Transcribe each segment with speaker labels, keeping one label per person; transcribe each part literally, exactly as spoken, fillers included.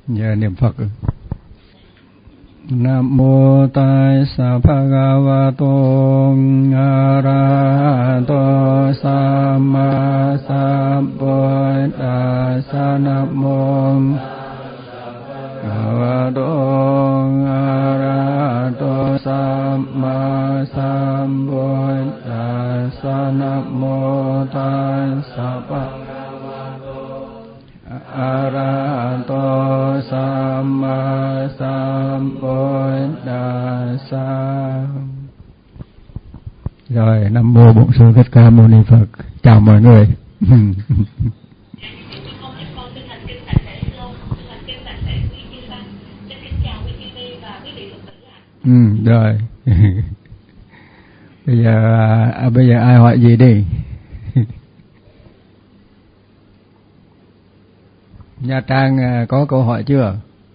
Speaker 1: Giờ niệm Phật. Nam mô Tassa Bhagavato Arahato Samma Sambuddhassa. Nam mô Bhagavato Arahato Samma Sambuddhassa. Nam mô Tassa Arahato Samma Sambuddhassa. Rồi, Nam mô Bổn Sư Thích Ca Mâu Ni Phật. Chào mọi người. Ừ, rồi. Bây giờ à, bây giờ ai hỏi gì đi? Nha Trang có câu hỏi chưa?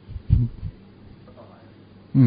Speaker 1: Ừ.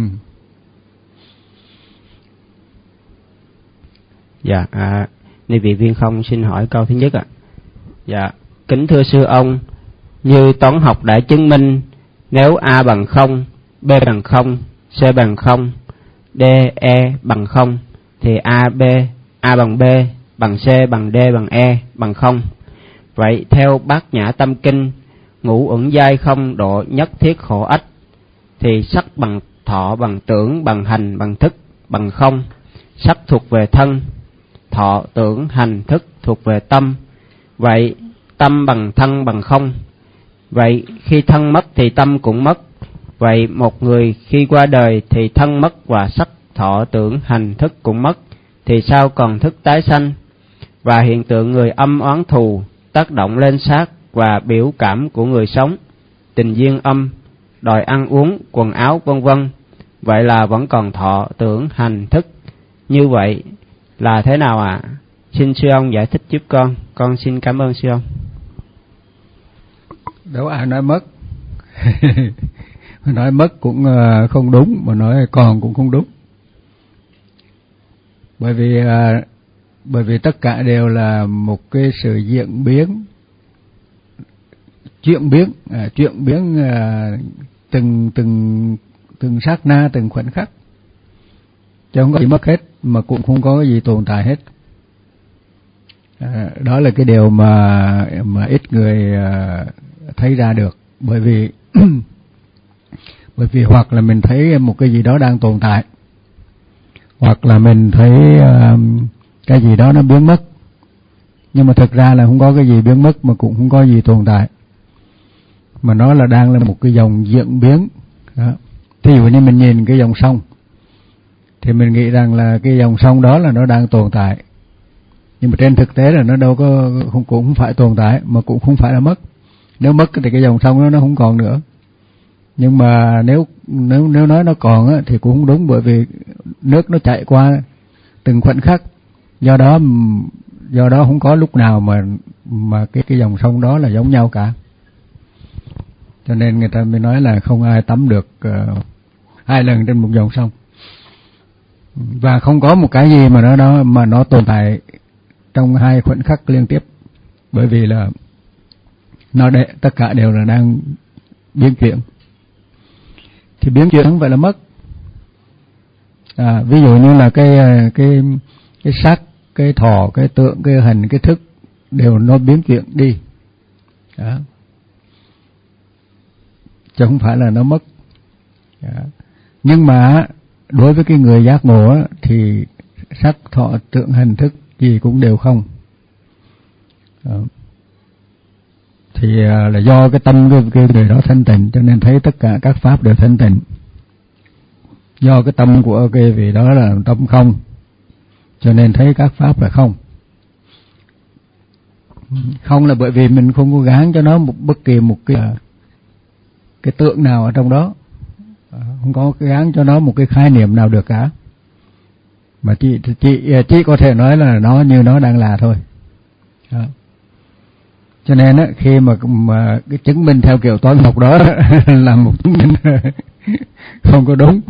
Speaker 2: Dạ, à, ni vị Viên Không xin hỏi câu thứ nhất ạ. Dạ, kính thưa sư ông, như toán học đã chứng minh, nếu A bằng không, B bằng không, C bằng không, D, E bằng không, thì A, B, A bằng B, bằng C, bằng D, bằng E, bằng không. Vậy theo Bát Nhã Tâm Kinh, ngũ uẩn giai không độ nhất thiết khổ ách, thì sắc bằng thọ, bằng tưởng, bằng hành, bằng thức, bằng không. Sắc thuộc về thân, thọ, tưởng, hành, thức thuộc về tâm. Vậy tâm bằng thân bằng không. Vậy khi thân mất thì tâm cũng mất. Vậy một người khi qua đời thì thân mất và sắc, thọ, tưởng, hành, thức cũng mất, thì sao còn thức tái sanh? Và hiện tượng người âm oán thù tác động lên xác và biểu cảm của người sống, tình duyên âm, đòi ăn uống, quần áo, vân vân. Vậy là vẫn còn thọ, tưởng, hành, thức. Như vậy là thế nào ạ? À? Xin sư ông giải thích giúp con. Con xin cảm ơn sư ông.
Speaker 1: Đâu ai nói mất. Nói mất cũng không đúng, mà nói còn cũng không đúng. Bởi vì bởi vì tất cả đều là một cái sự diễn biến, chuyển biến, à, chuyển biến à, từng từng từng sát na, từng khoảnh khắc, chứ không có gì mất hết, mà cũng không có gì tồn tại hết. À, đó là cái điều mà mà ít người à, thấy ra được, bởi vì bởi vì hoặc là mình thấy một cái gì đó đang tồn tại, hoặc là mình thấy à, cái gì đó nó biến mất, nhưng mà thực ra là không có cái gì biến mất, mà cũng không có gì tồn tại, mà nó là đang là một cái dòng diễn biến đó. Thí dụ như mình nhìn cái dòng sông thì mình nghĩ rằng là cái dòng sông đó là nó đang tồn tại, nhưng mà trên thực tế là nó đâu có, không, cũng không phải tồn tại, mà cũng không phải là mất. Nếu mất thì cái dòng sông đó nó không còn nữa. Nhưng mà nếu nếu nếu nói nó còn á, thì cũng không đúng, bởi vì nước nó chạy qua từng khoảnh khắc, do đó do đó không có lúc nào mà mà cái cái dòng sông đó là giống nhau cả. Cho nên người ta mới nói là không ai tắm được uh, hai lần trên một dòng sông, và không có một cái gì mà nó đó mà nó tồn tại trong hai khoảnh khắc liên tiếp, bởi vì là nó để, tất cả đều là đang biến chuyển. Thì biến chuyển không phải là mất. À, ví dụ như là cái cái cái sắc, cái thọ, cái tượng, cái hành, cái thức đều nó biến chuyển đi. Đó. Chứ không phải là nó mất. Đó. Nhưng mà đối với cái người giác ngộ á, thì sắc, thọ, tượng, hành, thức gì cũng đều không. Đó. Thì là do cái tâm cái, cái người đó thanh tịnh, cho nên thấy tất cả các pháp đều thanh tịnh. Do cái tâm của cái vị đó là tâm không, cho nên thấy các pháp là không. Không là bởi vì mình không có gán cho nó một bất kỳ một cái cái tượng nào ở trong đó, không có cái gán cho nó một cái khái niệm nào được cả, mà chỉ chỉ chỉ có thể nói là nó như nó đang là thôi. Đó. Cho nên á, khi mà mà cái chứng minh theo kiểu toán học đó là một chứng minh không có đúng.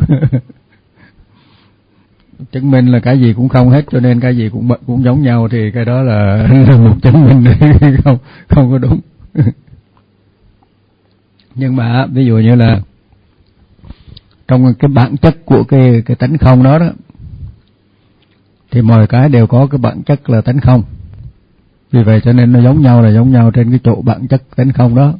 Speaker 1: Chứng minh là cái gì cũng không hết, cho nên cái gì cũng cũng giống nhau, thì cái đó là, là một chứng minh không không có đúng. Nhưng mà ví dụ như là trong cái bản chất của cái cái tánh không đó đó, thì mọi cái đều có cái bản chất là tánh không. Vì vậy cho nên nó giống nhau là giống nhau trên cái chỗ bản chất tánh không đó.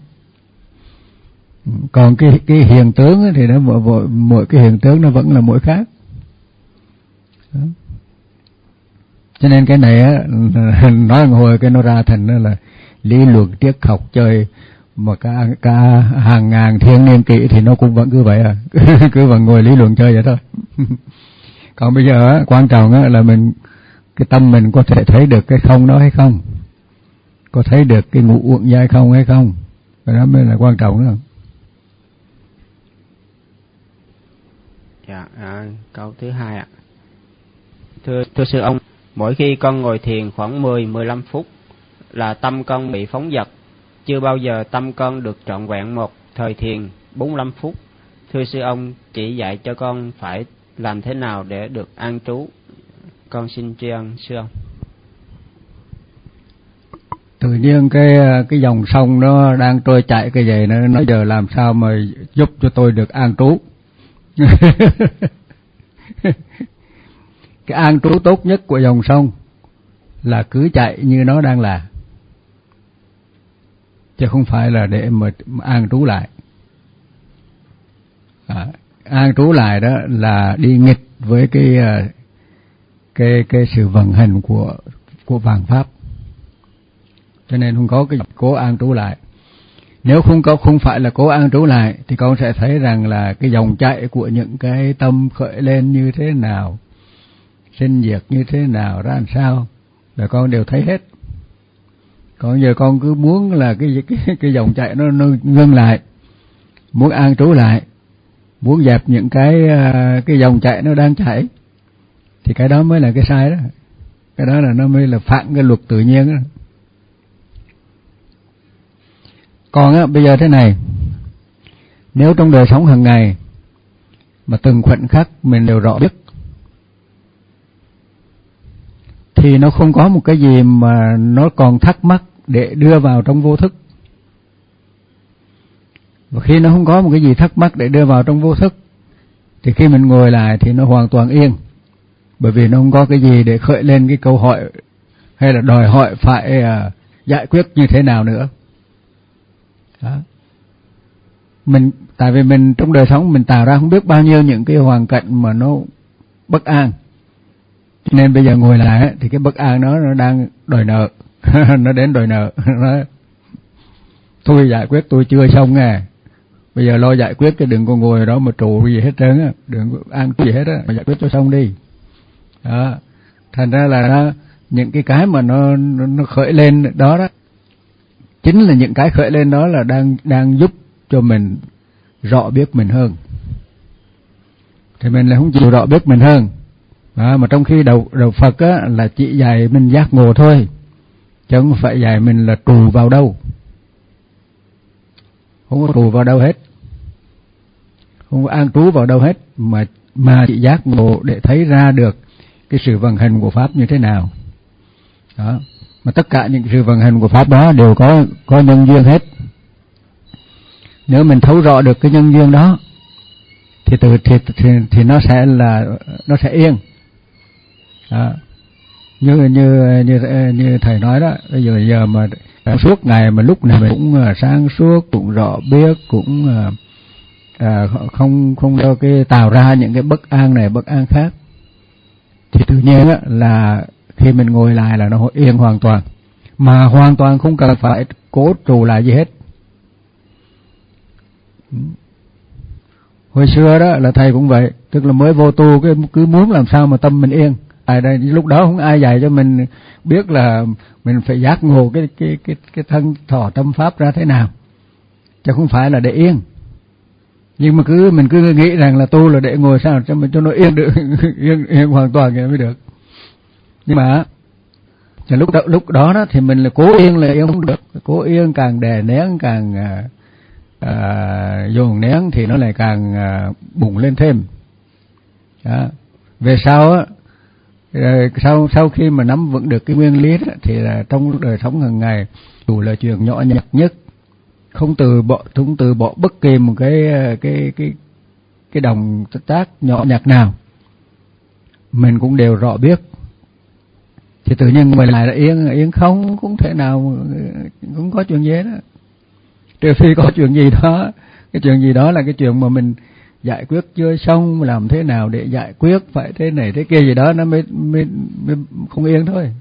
Speaker 1: Còn cái cái hiện tướng thì nó mỗi, mỗi, mỗi cái hiện tướng nó vẫn là mỗi khác. Đó. Cho nên cái này á, nói một hồi cái nó ra thành đó là lý luận triết học chơi mà cả, cả hàng ngàn thiên niên kỷ thì nó cũng vẫn cứ vậy à. Cứ vẫn ngồi lý luận chơi vậy thôi. Còn bây giờ á, quan trọng á, là mình cái tâm mình có thể thấy được cái không đó hay không, có thấy được cái ngũ uẩn giai không hay không, cái đó mới là quan trọng đó.
Speaker 2: Dạ, à, câu thứ hai ạ. Thưa thưa sư ông, mỗi khi con ngồi thiền khoảng mười đến mười lăm phút là tâm con bị phóng dật, chưa bao giờ tâm con được trọn vẹn một thời thiền bốn mươi lăm phút. Thưa sư ông, chỉ dạy cho con phải làm thế nào để được an trú. Con xin tri ân sư ông.
Speaker 1: Tự nhiên cái cái dòng sông nó đang trôi chạy cái gì nó nói giờ làm sao mà giúp cho tôi được an trú. Cái an trú tốt nhất của dòng sông là cứ chạy như nó đang là, chứ không phải là để mà an trú lại. À, an trú lại đó là đi nghịch với cái cái cái sự vận hành của của vạn pháp. Cho nên không có cái cố an trú lại. Nếu không có không phải là cố an trú lại thì con sẽ thấy rằng là cái dòng chảy của những cái tâm khởi lên như thế nào, sinh diệt như thế nào, ra làm sao là con đều thấy hết. Còn giờ con cứ muốn là cái cái cái dòng chảy nó, nó ngưng lại, muốn an trú lại, muốn dẹp những cái cái dòng chảy nó đang chảy, thì cái đó mới là cái sai đó. Cái đó là nó mới là phản cái luật tự nhiên đó. Còn á, bây giờ thế này, nếu trong đời sống hàng ngày mà từng khoảnh khắc mình đều rõ biết, thì nó không có một cái gì mà nó còn thắc mắc để đưa vào trong vô thức. Và khi nó không có một cái gì thắc mắc để đưa vào trong vô thức, thì khi mình ngồi lại thì nó hoàn toàn yên. Bởi vì nó không có cái gì để khởi lên cái câu hỏi hay là đòi hỏi phải uh, giải quyết như thế nào nữa. Đó. Mình tại vì mình trong đời sống mình tạo ra không biết bao nhiêu những cái hoàn cảnh mà nó bất an, cho nên bây giờ ngồi lại thì cái bất an đó nó đang đòi nợ. Nó đến đòi nợ. Nó tôi giải quyết tôi chưa xong nghe, bây giờ lo giải quyết, cái đừng có ngồi đó mà trụ gì hết trơn á, đừng có ăn gì hết á, mà giải quyết cho xong đi. Đó. Thành ra là nó, những cái cái mà nó, nó nó khởi lên đó đó, chính là những cái khởi lên đó là đang đang giúp cho mình rõ biết mình hơn. Thì mình lại không chịu rõ biết mình hơn. Đó, mà trong khi đầu đầu Phật á là chỉ dạy mình giác ngộ thôi, chứ không phải dạy mình là trù vào đâu. Không có trù vào đâu hết, không có an trú vào đâu hết, mà mà chỉ giác ngộ để thấy ra được cái sự vận hành của pháp như thế nào. Đó. Mà tất cả những sự vận hành của pháp đó đều có có nhân duyên hết. Nếu mình thấu rõ được cái nhân duyên đó thì từ thì, thì thì nó sẽ là nó sẽ yên. Đó. Như như như như thầy nói đó, bây giờ giờ mà suốt ngày mà lúc nào mình cũng sáng suốt, cũng rõ biết, cũng à, không không cho cái tạo ra những cái bất an này bất an khác, thì tự nhiên á là khi mình ngồi lại là nó yên hoàn toàn, mà hoàn toàn không cần phải cố trụ lại gì hết. Hồi xưa đó là thầy cũng vậy, tức là mới vô tu cái cứ muốn làm sao mà tâm mình yên. Tại đây lúc đó không ai dạy cho mình biết là mình phải giác ngộ cái cái cái cái thân thọ tâm pháp ra thế nào, chứ không phải là để yên. Nhưng mà cứ mình cứ nghĩ rằng là tu là để ngồi sao cho mình cho nó yên được, yên, yên hoàn toàn thì mới được. Nhưng mà lúc đó, lúc đó đó thì mình là cố yên là yên không được, cố yên càng đè nén càng à, à, dồn nén thì nó lại càng à, bùng lên thêm. Đó. Về sau á, sau sau khi mà nắm vững được cái nguyên lý đó, thì là trong đời sống hàng ngày dù là chuyện nhỏ nhặt nhất, không từ bỏ không từ bỏ bất kỳ một cái cái cái cái động tác nhỏ nhặt nào, mình cũng đều rõ biết, thì tự nhiên mình lại là yên yên không cũng thể nào cũng có chuyện gì đó, trừ phi có chuyện gì đó. Cái chuyện gì đó là cái chuyện mà mình giải quyết chưa xong, làm thế nào để giải quyết, phải thế này thế kia gì đó nó mới, mới, mới không yên thôi.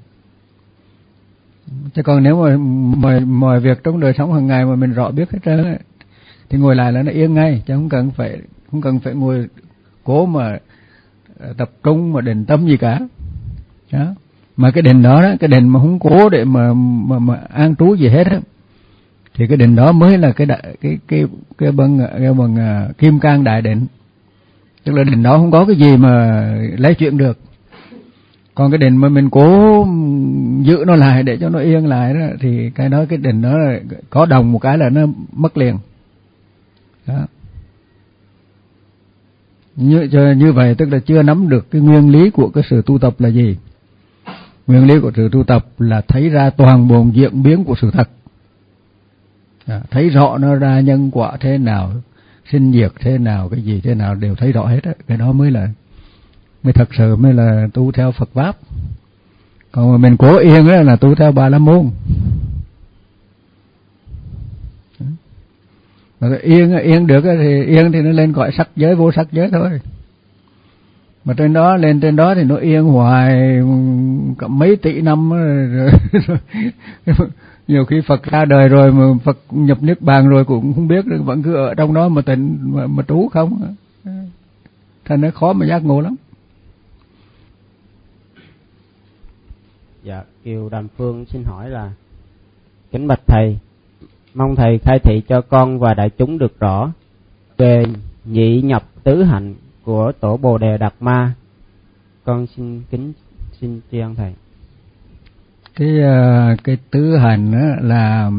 Speaker 1: Chứ còn nếu mà mọi, mọi việc trong đời sống hàng ngày mà mình rõ biết hết trơn ấy, thì ngồi lại là nó yên ngay, chứ không cần phải không cần phải ngồi cố mà tập trung mà định tâm gì cả. Đó. Mà cái định đó, đó cái định mà không cố để mà mà, mà an trú gì hết á, thì cái định đó mới là cái đại, cái cái cái bằng cái bằng uh, kim cang đại định. Tức là định đó không có cái gì mà lấy chuyện được. Còn cái định mà mình cố giữ nó lại để cho nó yên lại đó, thì cái đó cái định đó là có đồng một cái là nó mất liền. Đó. Như như vậy tức là chưa nắm được cái nguyên lý của cái sự tu tập là gì. Nguyên lý của sự tu tập là thấy ra toàn bộ diễn biến của sự thật. À, thấy rõ nó ra nhân quả thế nào, sinh diệt thế nào, cái gì thế nào đều thấy rõ hết á. Cái đó mới là mới thật sự mới là tu theo Phật pháp. Còn mà mình cố yên á là tu theo Bà La Môn. Mà yên yên được thì yên thì nó lên cõi sắc giới vô sắc giới thôi. Mà trên đó lên trên đó thì nó yên hoài cả mấy tỷ năm rồi, rồi. Nhiều khi Phật ra đời rồi mà Phật nhập niết bàn rồi cũng không biết, vẫn cứ ở trong đó mà tỉnh mà, mà trú không, thành nó khó mà giác ngộ lắm.
Speaker 2: Dạ, Kiều Đàm Phương xin hỏi là: kính bạch thầy, mong thầy khai thị cho con và đại chúng được rõ về nhị nhập tứ hạnh của tổ Bồ Đề Đạt Ma. Con xin kính xin tri ân thầy.
Speaker 1: Cái cái tứ hành đó là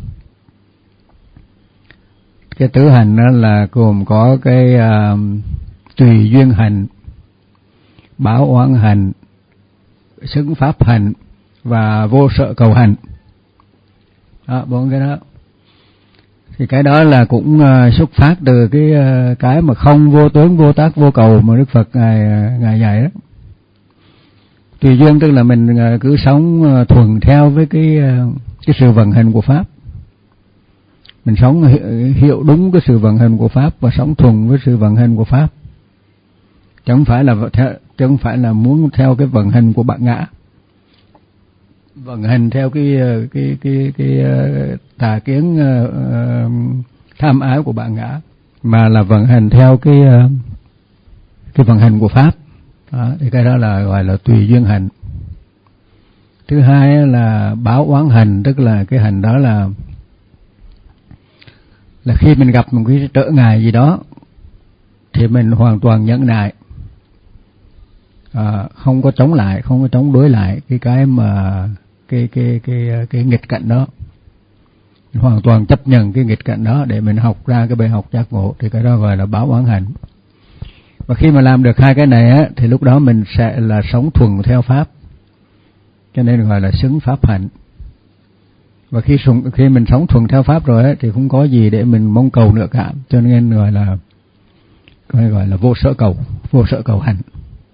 Speaker 1: cái tứ hành đó là gồm có cái uh, tùy duyên hành, báo oán hành, xứng pháp hành và vô sợ cầu hành. Đó, bốn cái đó. Thì cái đó là cũng uh, xuất phát từ cái uh, cái mà không vô tướng vô tác vô cầu mà Đức Phật ngài ngài dạy đó. Tùy duyên tức là mình cứ sống thuần theo với cái cái sự vận hành của pháp. Mình sống hiểu đúng cái sự vận hành của pháp và sống thuần với sự vận hành của pháp. Chứ không phải là theo, chứ không phải là muốn theo cái vận hành của bản ngã. Vận hành theo cái cái cái cái, cái tà kiến uh, tham ái của bản ngã, mà là vận hành theo cái uh, cái vận hành của pháp. Đó, thì cái đó là gọi là tùy duyên hành. Thứ hai là báo oán hành, tức là cái hành đó là là khi mình gặp một cái trở ngại gì đó thì mình hoàn toàn nhẫn nại, à, không có chống lại, không có chống đối lại cái cái mà cái cái cái cái nghịch cảnh đó, hoàn toàn chấp nhận cái nghịch cảnh đó để mình học ra cái bài học giác ngộ, thì cái đó gọi là báo oán hành. Và khi mà làm được hai cái này á, thì lúc đó mình sẽ là sống thuần theo pháp, cho nên gọi là xứng pháp hạnh. Và khi khi mình sống thuần theo pháp rồi á, thì không có gì để mình mong cầu nữa cả, cho nên gọi là gọi là vô sở cầu, vô sở cầu hành.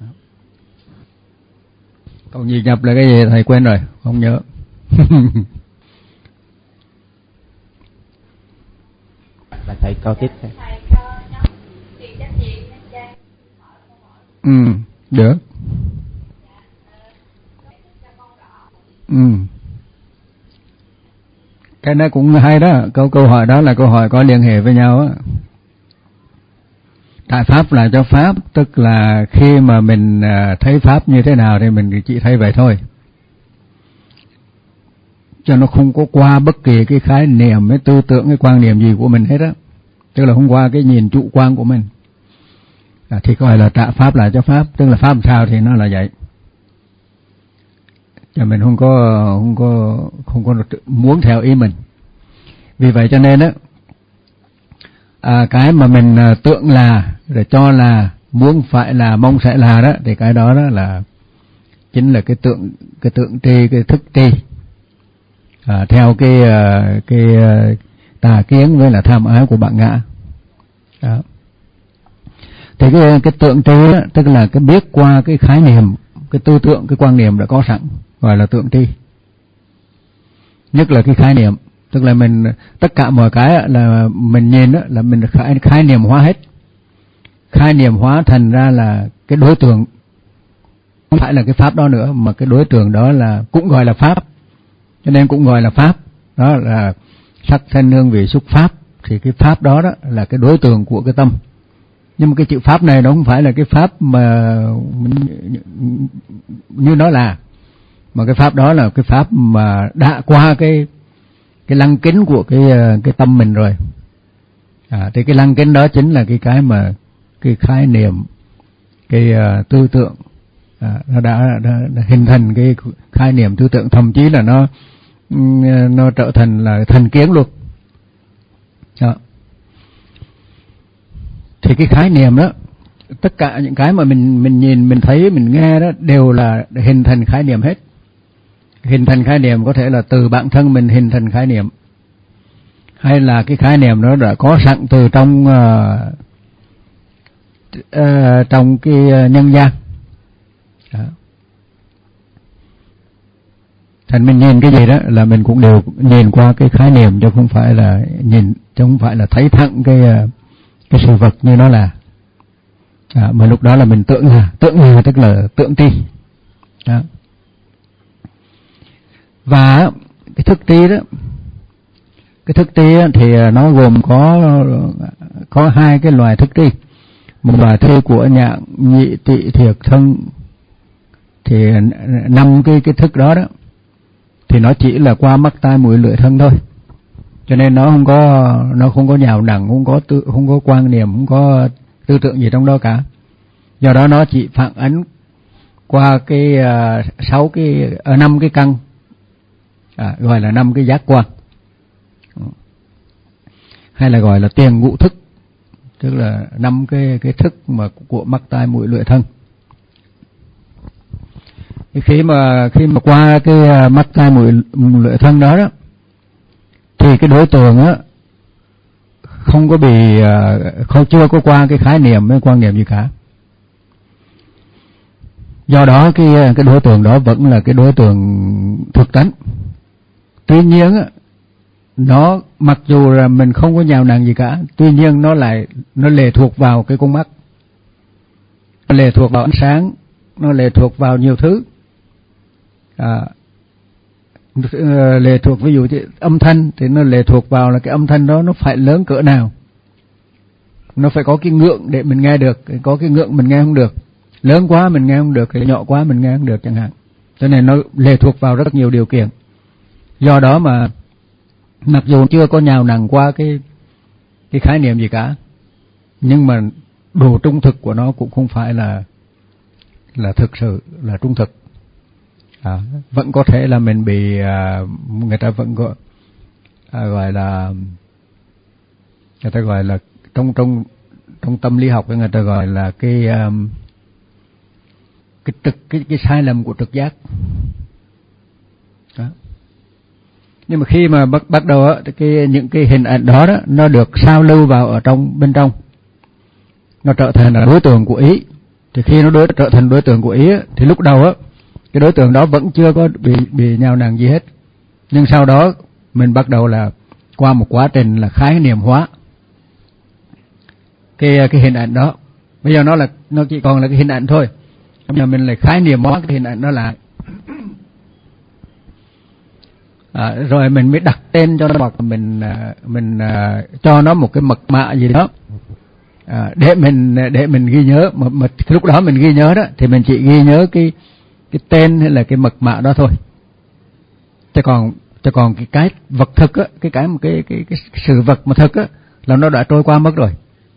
Speaker 1: Còn nhị nhập là cái gì thầy quên rồi, không nhớ.
Speaker 2: Là thầy câu tiếp thôi.
Speaker 1: Ừ, được. Ừ. Cái đó cũng hay đó, câu câu hỏi đó là câu hỏi có liên hệ với nhau á. Tại pháp là cho pháp, tức là khi mà mình thấy pháp như thế nào thì mình chỉ thấy vậy thôi, cho nó không có qua bất kỳ cái khái niệm, cái tư tưởng, cái quan niệm gì của mình hết á, tức là không qua cái nhìn chủ quan của mình. À, thì gọi là trả pháp lại cho pháp, tức là pháp sao thì nó là vậy. Cho mình không có không có không có muốn theo ý mình. Vì vậy cho nên á, à, cái mà mình tưởng là, rồi cho là, muốn phải là, mong sẽ là đó, thì cái đó đó là chính là cái tượng cái tượng tri, cái thức tri. À, theo cái cái tà kiến với là tham ái của bạn ngã. Đó. Thì cái cái tượng tri đó, tức là cái biết qua cái khái niệm, cái tư tưởng, cái quan niệm đã có sẵn, gọi là tượng tri. Nhất là cái khái niệm, tức là mình tất cả mọi cái là mình nhìn đó, là mình khái, khái niệm hóa hết. Khái niệm hóa thành ra là cái đối tượng không phải là cái pháp đó nữa, mà cái đối tượng đó là cũng gọi là pháp, cho nên cũng gọi là pháp. Đó là sắc thanh hương vị xúc pháp, thì cái pháp đó đó là cái đối tượng của cái tâm. Nhưng mà cái chữ pháp này nó không phải là cái pháp mà như nó là, mà cái pháp đó là cái pháp mà đã qua cái cái lăng kính của cái cái tâm mình rồi. À, thì cái lăng kính đó chính là cái cái mà cái khái niệm, cái uh, tư tưởng, à, nó đã, đã, đã hình thành cái khái niệm tư tưởng, thậm chí là nó nó trở thành là thành kiến luôn. Đó. Thì cái khái niệm đó, tất cả những cái mà mình mình nhìn, mình thấy, mình nghe đó đều là hình thành khái niệm hết. Hình thành khái niệm có thể là từ bản thân mình hình thành khái niệm, hay là cái khái niệm đó đã có sẵn từ trong uh, uh, trong cái nhân gian. Đó. Thành mình nhìn cái gì đó là mình cũng đều nhìn qua cái khái niệm, chứ không phải là nhìn, chứ không phải là thấy thẳng cái cái sự vật như nó là. À, mà lúc đó là mình tưởng là tưởng là tức là tượng tri. Đó. Và cái thức tri đó, cái thức tri thì nó gồm có có hai cái loài thức tri. Một loài tri của nhạn, nhị, tỵ, thiệt, thân. Thì năm cái cái thức đó đó thì nó chỉ là qua mắt tai mũi lưỡi thân thôi, cho nên nó không có nó không có nhào nặng, không có tự, không có quan niệm, không có tư tưởng gì trong đó cả. Do đó nó chỉ phản ánh qua cái uh, sáu cái ở uh, năm cái căn, à, gọi là năm cái giác quan, hay là gọi là tiền ngũ thức, tức là năm cái cái thức mà của mắt tai mũi lưỡi thân. Khi mà khi mà qua cái mắt tai mũi lưỡi thân đó đó, thì cái đối tượng á không có bị không chưa có qua cái khái niệm với quan niệm gì cả. Do đó cái cái đối tượng đó vẫn là cái đối tượng thực tánh. Tuy nhiên á, nó mặc dù là mình không có nhào nặng gì cả, tuy nhiên nó lại nó lệ thuộc vào cái con mắt, nó lệ thuộc vào ánh sáng, nó lệ thuộc vào nhiều thứ. À, lệ thuộc ví dụ như âm thanh thì nó lệ thuộc vào là cái âm thanh đó nó phải lớn cỡ nào, nó phải có cái ngượng để mình nghe được, có cái ngượng mình nghe không được, lớn quá mình nghe không được, hay nhỏ quá mình nghe không được chẳng hạn. Cho nên nó lệ thuộc vào rất nhiều điều kiện. Do đó mà mặc dù chưa có nhào nặng qua cái cái khái niệm gì cả, nhưng mà độ trung thực của nó cũng không phải là là thực sự là trung thực. À, vẫn có thể là mình bị à, người ta vẫn gọi à, gọi là người ta gọi là trong trong trong tâm lý học người ta gọi là cái um, cái trực cái cái sai lầm của trực giác. Đó. Nhưng mà khi mà bắt bắt đầu á, cái những cái hình ảnh đó đó nó được sao lưu vào ở trong bên trong, nó trở thành là đối tượng của ý. Thì khi nó đối trở thành đối tượng của ý á, thì lúc đầu á cái đối tượng đó vẫn chưa có bị bị nhào nặng gì hết, nhưng sau đó mình bắt đầu là qua một quá trình là khái niệm hóa cái cái hình ảnh đó. Bây giờ nó là nó chỉ còn là cái hình ảnh thôi, bây giờ mình lại khái niệm hóa cái hình ảnh đó lại, à, rồi mình mới đặt tên cho nó, hoặc mình mình uh, cho nó một cái mật mã gì đó, à, để mình để mình ghi nhớ. Mà, mà lúc đó mình ghi nhớ đó thì mình chỉ ghi nhớ cái cái tên hay là cái mật mã đó thôi. Chứ còn chứ còn cái cái vật thực á, cái cái một cái cái cái sự vật mà thực á là nó đã trôi qua mất rồi.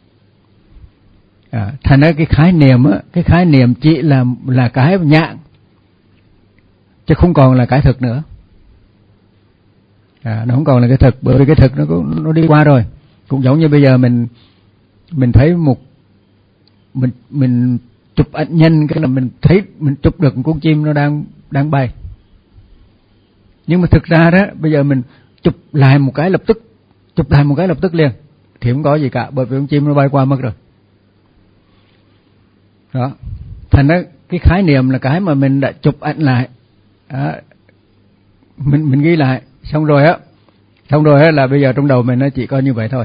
Speaker 1: À, thành ra cái khái niệm á, cái khái niệm chỉ là là cái nhãn, chứ không còn là cái thực nữa. À, nó không còn là cái thực, bởi vì cái thực nó nó đi qua rồi. Cũng giống như bây giờ mình mình thấy một mình mình chụp ảnh nhân, cái là mình thấy mình chụp được một con chim nó đang đang bay. Nhưng mà thực ra đó bây giờ mình chụp lại một cái lập tức chụp lại một cái lập tức liền thì không có gì cả, bởi vì con chim nó bay qua mất rồi. Đó, thành ra cái khái niệm là cái mà mình đã chụp ảnh lại, đó, mình mình ghi lại xong rồi á, xong rồi á là bây giờ trong đầu mình nó chỉ có như vậy thôi.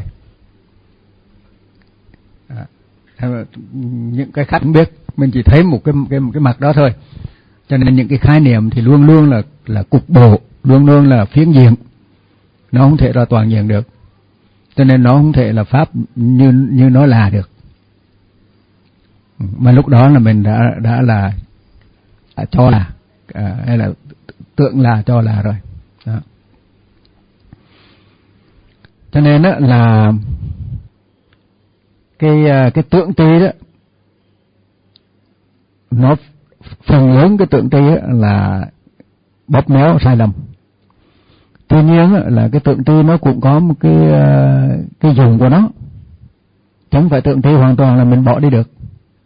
Speaker 1: Đó, những cái khác không biết, mình chỉ thấy một cái cái một cái mặt đó thôi. Cho nên những cái khái niệm thì luôn luôn là là cục bộ, luôn luôn là phiến diện, nó không thể ra toàn diện được. Cho nên nó không thể là pháp như như nó là được. Mà lúc đó là mình đã đã là đã cho là à, hay là tượng là cho là rồi. Đó. Cho nên đó là cái cái tượng tri đó, nó phần lớn cái tượng tri là bóp méo sai lầm. Tuy nhiên là cái tượng tri nó cũng có một cái cái dùng của nó, chứ không phải tượng tri hoàn toàn là mình bỏ đi được.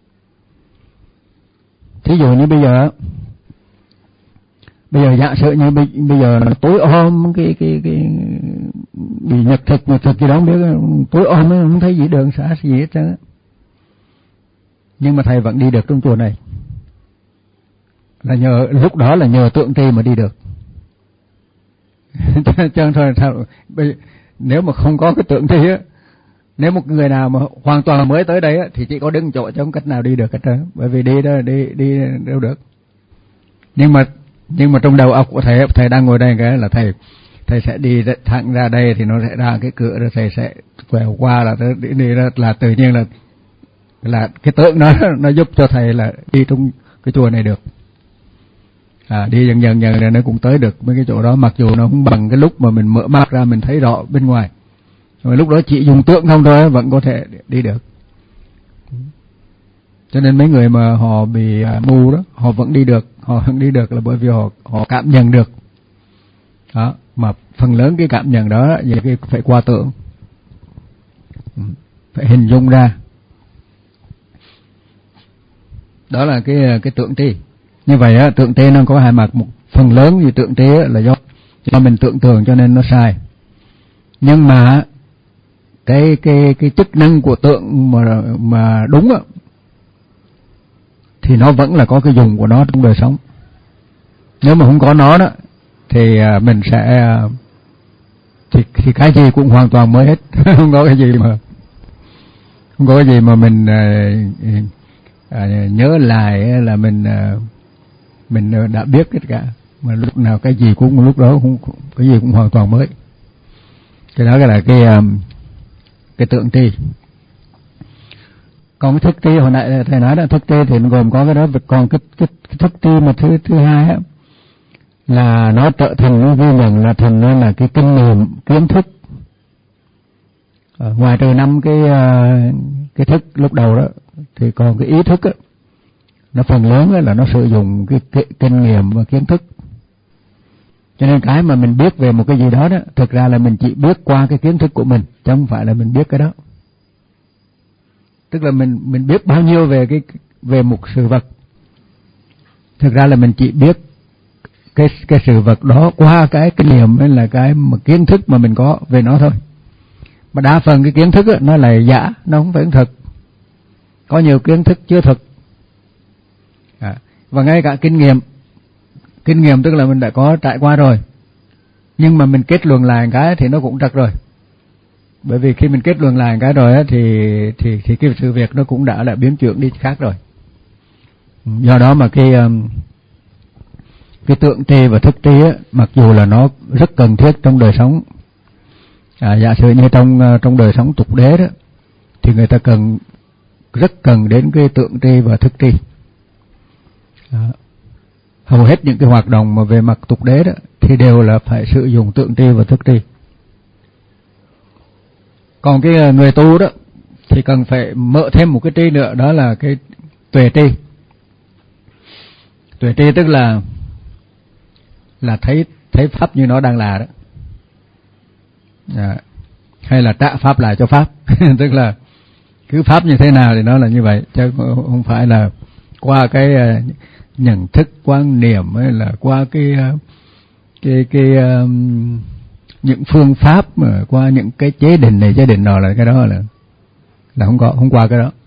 Speaker 1: Thí dụ như bây giờ bây giờ giả sử như bây, bây giờ là tối om cái cái cái bị nhật thực nhật thực gì đó không biết, tối om ấy, không thấy gì đường xá gì hết trơn. Nhưng mà thầy vẫn đi được trong chùa này là nhờ, lúc đó là nhờ tượng tri mà đi được. Cho thôi sao nếu mà không có cái tượng tri á, nếu một người nào mà hoàn toàn là mới tới đây á, thì chỉ có đứng chỗ chứ không cách nào đi được hết trơn, bởi vì đi đó đi đi đâu được. Nhưng mà nhưng mà trong đầu óc của thầy, thầy đang ngồi đây cái là thầy thầy sẽ đi thẳng ra đây thì nó sẽ ra cái cửa, rồi thầy sẽ quẹo qua là đi, đi là, là tự nhiên là là cái tượng đó nó giúp cho thầy là đi trong cái chùa này được. À, đi dần dần dần rồi nó cũng tới được mấy cái chỗ đó, mặc dù nó không bằng cái lúc mà mình mở mắt ra mình thấy rõ bên ngoài. Rồi lúc đó chỉ dùng tượng không thôi vẫn có thể đi được. Cho nên mấy người mà họ bị mù đó, họ vẫn đi được, họ vẫn đi được là bởi vì họ họ cảm nhận được. Đó, mà phần lớn cái cảm nhận đó vậy phải qua tượng, phải hình dung ra. Đó là cái cái tượng tri. Như vậy á, tượng tri nó có hai mặt, một phần lớn thì tượng tri là do do mình tưởng tượng cho nên nó sai. Nhưng mà cái cái cái chức năng của tượng mà mà đúng á thì nó vẫn là có cái dùng của nó trong đời sống. Nếu mà không có nó đó thì mình sẽ thì thì cái gì cũng hoàn toàn mới hết. Không có cái gì mà không có cái gì mà mình à, à, nhớ lại là mình à, mình đã biết tất cả, mà lúc nào cái gì cũng lúc đó cũng cái gì cũng hoàn toàn mới. Cái đó là cái cái tượng tri. Còn cái thức tri hồi nãy thầy nói là thức tri thì nó gồm có cái đó, còn cái cái, cái thức tri mà thứ thứ hai á là nó trở thành, nó ghi nhận là thành nó là cái kinh nghiệm kiến thức. À, ngoài trừ năm cái cái thức lúc đầu đó thì còn cái ý thức á, nó phần lớn là nó sử dụng cái, cái kinh nghiệm và kiến thức. Cho nên cái mà mình biết về một cái gì đó đó, thực ra là mình chỉ biết qua cái kiến thức của mình, chứ không phải là mình biết cái đó. Tức là mình mình biết bao nhiêu về cái về một sự vật, thực ra là mình chỉ biết cái cái sự vật đó qua cái kinh nghiệm hay là cái mà kiến thức mà mình có về nó thôi. Mà đa phần cái kiến thức đó, nó là giả, nó không phải thực. Có nhiều kiến thức chưa thực. À, và ngay cả kinh nghiệm, kinh nghiệm tức là mình đã có trải qua rồi, nhưng mà mình kết luận lại cái thì nó cũng trật rồi. Bởi vì khi mình kết luận lại cái rồi á, thì thì thì cái sự việc nó cũng đã là biến chuyển đi khác rồi. Do đó mà cái cái tượng tri và thức tri á, mặc dù là nó rất cần thiết trong đời sống, à, giả sử như trong trong đời sống tục đế đó, thì người ta cần rất cần đến cái tượng tri và thức tri. À, hầu hết những cái hoạt động mà về mặt tục đế đó thì đều là phải sử dụng tượng tri và thức tri. Còn cái người tu đó thì cần phải mở thêm một cái tri nữa, đó là cái tuệ tri. Tuệ tri tức là là thấy thấy pháp như nó đang là đó, à, hay là trả pháp lại cho pháp. Tức là cứ pháp như thế nào thì nó là như vậy, chứ không phải là qua cái nhận thức quan niệm hay là qua cái cái cái um, những phương pháp mà qua những cái chế định này chế định nọ, là cái đó là là không có, không qua cái đó.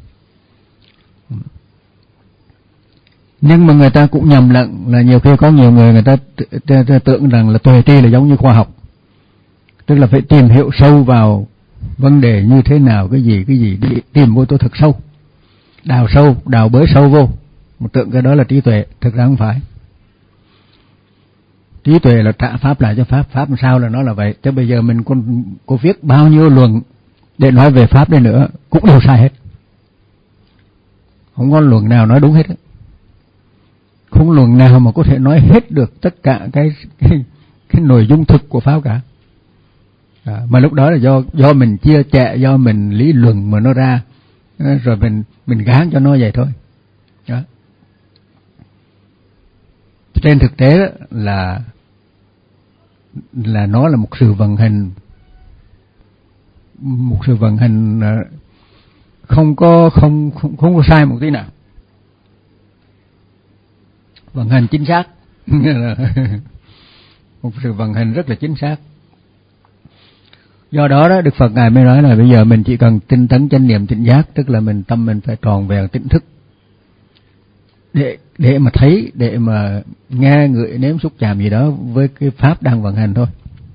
Speaker 1: Nhưng mà người ta cũng nhầm lẫn là nhiều khi có nhiều người người ta tưởng rằng là tuệ tri là giống như khoa học, tức là phải tìm hiểu sâu vào vấn đề như thế nào, cái gì cái gì đi tìm vô tôi thật sâu, đào sâu, đào bới sâu vô, một tưởng cái đó là trí tuệ. Thực ra không phải. Trí tuệ là trả pháp lại cho pháp, pháp làm sao là nó là vậy. Chứ bây giờ mình có, có viết bao nhiêu luận để nói về pháp đây nữa cũng đều sai hết, không có luận nào nói đúng hết. Không luận nào mà có thể nói hết được tất cả cái cái, cái nội dung thực của pháp cả. À, mà lúc đó là do do mình chia sẻ, do mình lý luận mà nó ra, rồi mình mình gán cho nó vậy thôi. Đó. Trên thực tế đó là là nó là một sự vận hành, một sự vận hành không có không không không có sai một tí nào, vận hành chính xác. Một sự vận hành rất là chính xác. Do đó đó Đức Phật ngài mới nói là bây giờ mình chỉ cần tinh tấn chánh niệm tỉnh giác, tức là mình tâm mình phải tròn vẹn tỉnh thức để để mà thấy, để mà nghe, ngửi, nếm, xúc chạm gì đó với cái pháp đang vận hành thôi.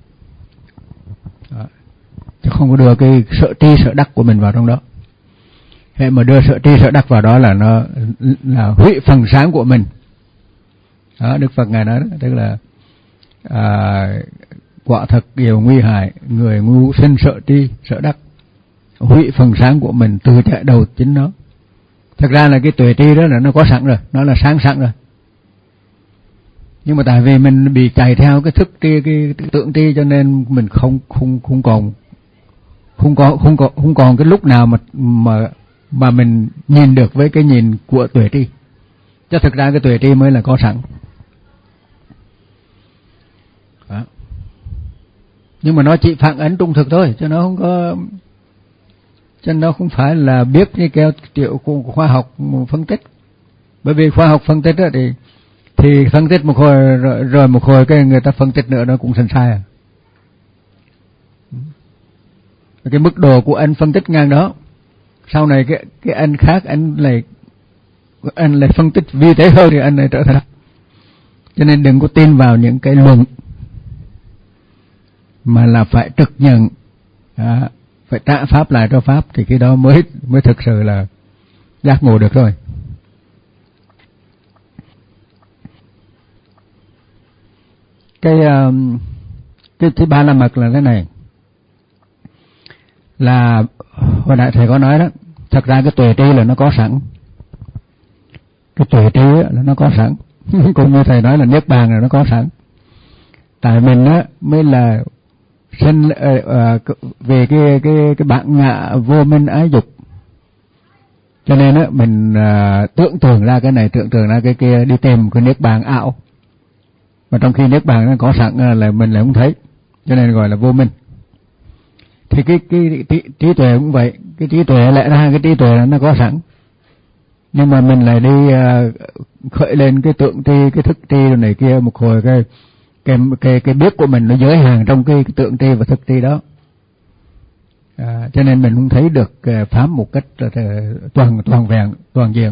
Speaker 1: Đó. Chứ không có đưa cái sợ tri sợ đắc của mình vào trong đó. Hệ mà đưa sợ tri sợ đắc vào đó là nó là hủy phần sáng của mình. Đó, Đức Phật ngài nói đó, tức là à, quả thật điều nguy hại, người ngu sinh sợ tri sợ đắc, hủy phần sáng của mình từ chạy đầu chính nó. Thật ra là cái tuệ tri đó là nó có sẵn rồi, nó là sáng sẵn rồi. Nhưng mà tại vì mình bị chạy theo cái thức tri, cái tượng tri, cho nên mình không không không còn không có không có không còn cái lúc nào mà mà mà mình nhìn được với cái nhìn của tuệ tri. Chứ thực ra cái tuệ tri mới là có sẵn. Đó. Nhưng mà nó chỉ phản ánh trung thực thôi, chứ nó không có, chứ nó không phải là biết như kêu tiểu của khoa học phân tích. Bởi vì khoa học phân tích đó thì thì phân tích một hồi rồi, rồi một hồi cái người ta phân tích nữa nó cũng thành sai à. Cái mức độ của anh phân tích ngang đó, sau này cái cái anh khác anh lại anh lại phân tích vi tế hơn thì anh lại trở thành. Cho nên đừng có tin vào những cái luận, mà là phải trực nhận, à, phải trả pháp lại cho pháp, thì cái đó mới mới thực sự là giác ngộ được rồi. Cái cái thứ ba la mật là thế này, là hồi nãy thầy có nói đó, thật ra cái tuệ tri là nó có sẵn, cái tuệ tri là nó có sẵn, cũng như thầy nói là niết bàn là nó có sẵn. Tại mình á mới là sinh uh, uh, về cái cái cái bản ngã vô minh ái dục, cho nên á mình uh, tưởng tượng ra cái này, tưởng tượng ra cái kia, đi tìm cái niết bàn ảo, mà trong khi niết bàn nó có sẵn uh, là mình lại không thấy, cho nên gọi là vô minh. Thì cái cái trí, trí tuệ cũng vậy, cái trí tuệ lẽ ra cái trí tuệ là nó có sẵn, nhưng mà mình lại đi uh, khởi lên cái tượng tri, cái thức tri này kia, một hồi cái cái cái cái biết của mình nó giới hạn trong cái, cái tượng tri và thức tri đó, à, cho nên mình không thấy được uh, pháp một cách uh, toàn toàn vẹn toàn diện.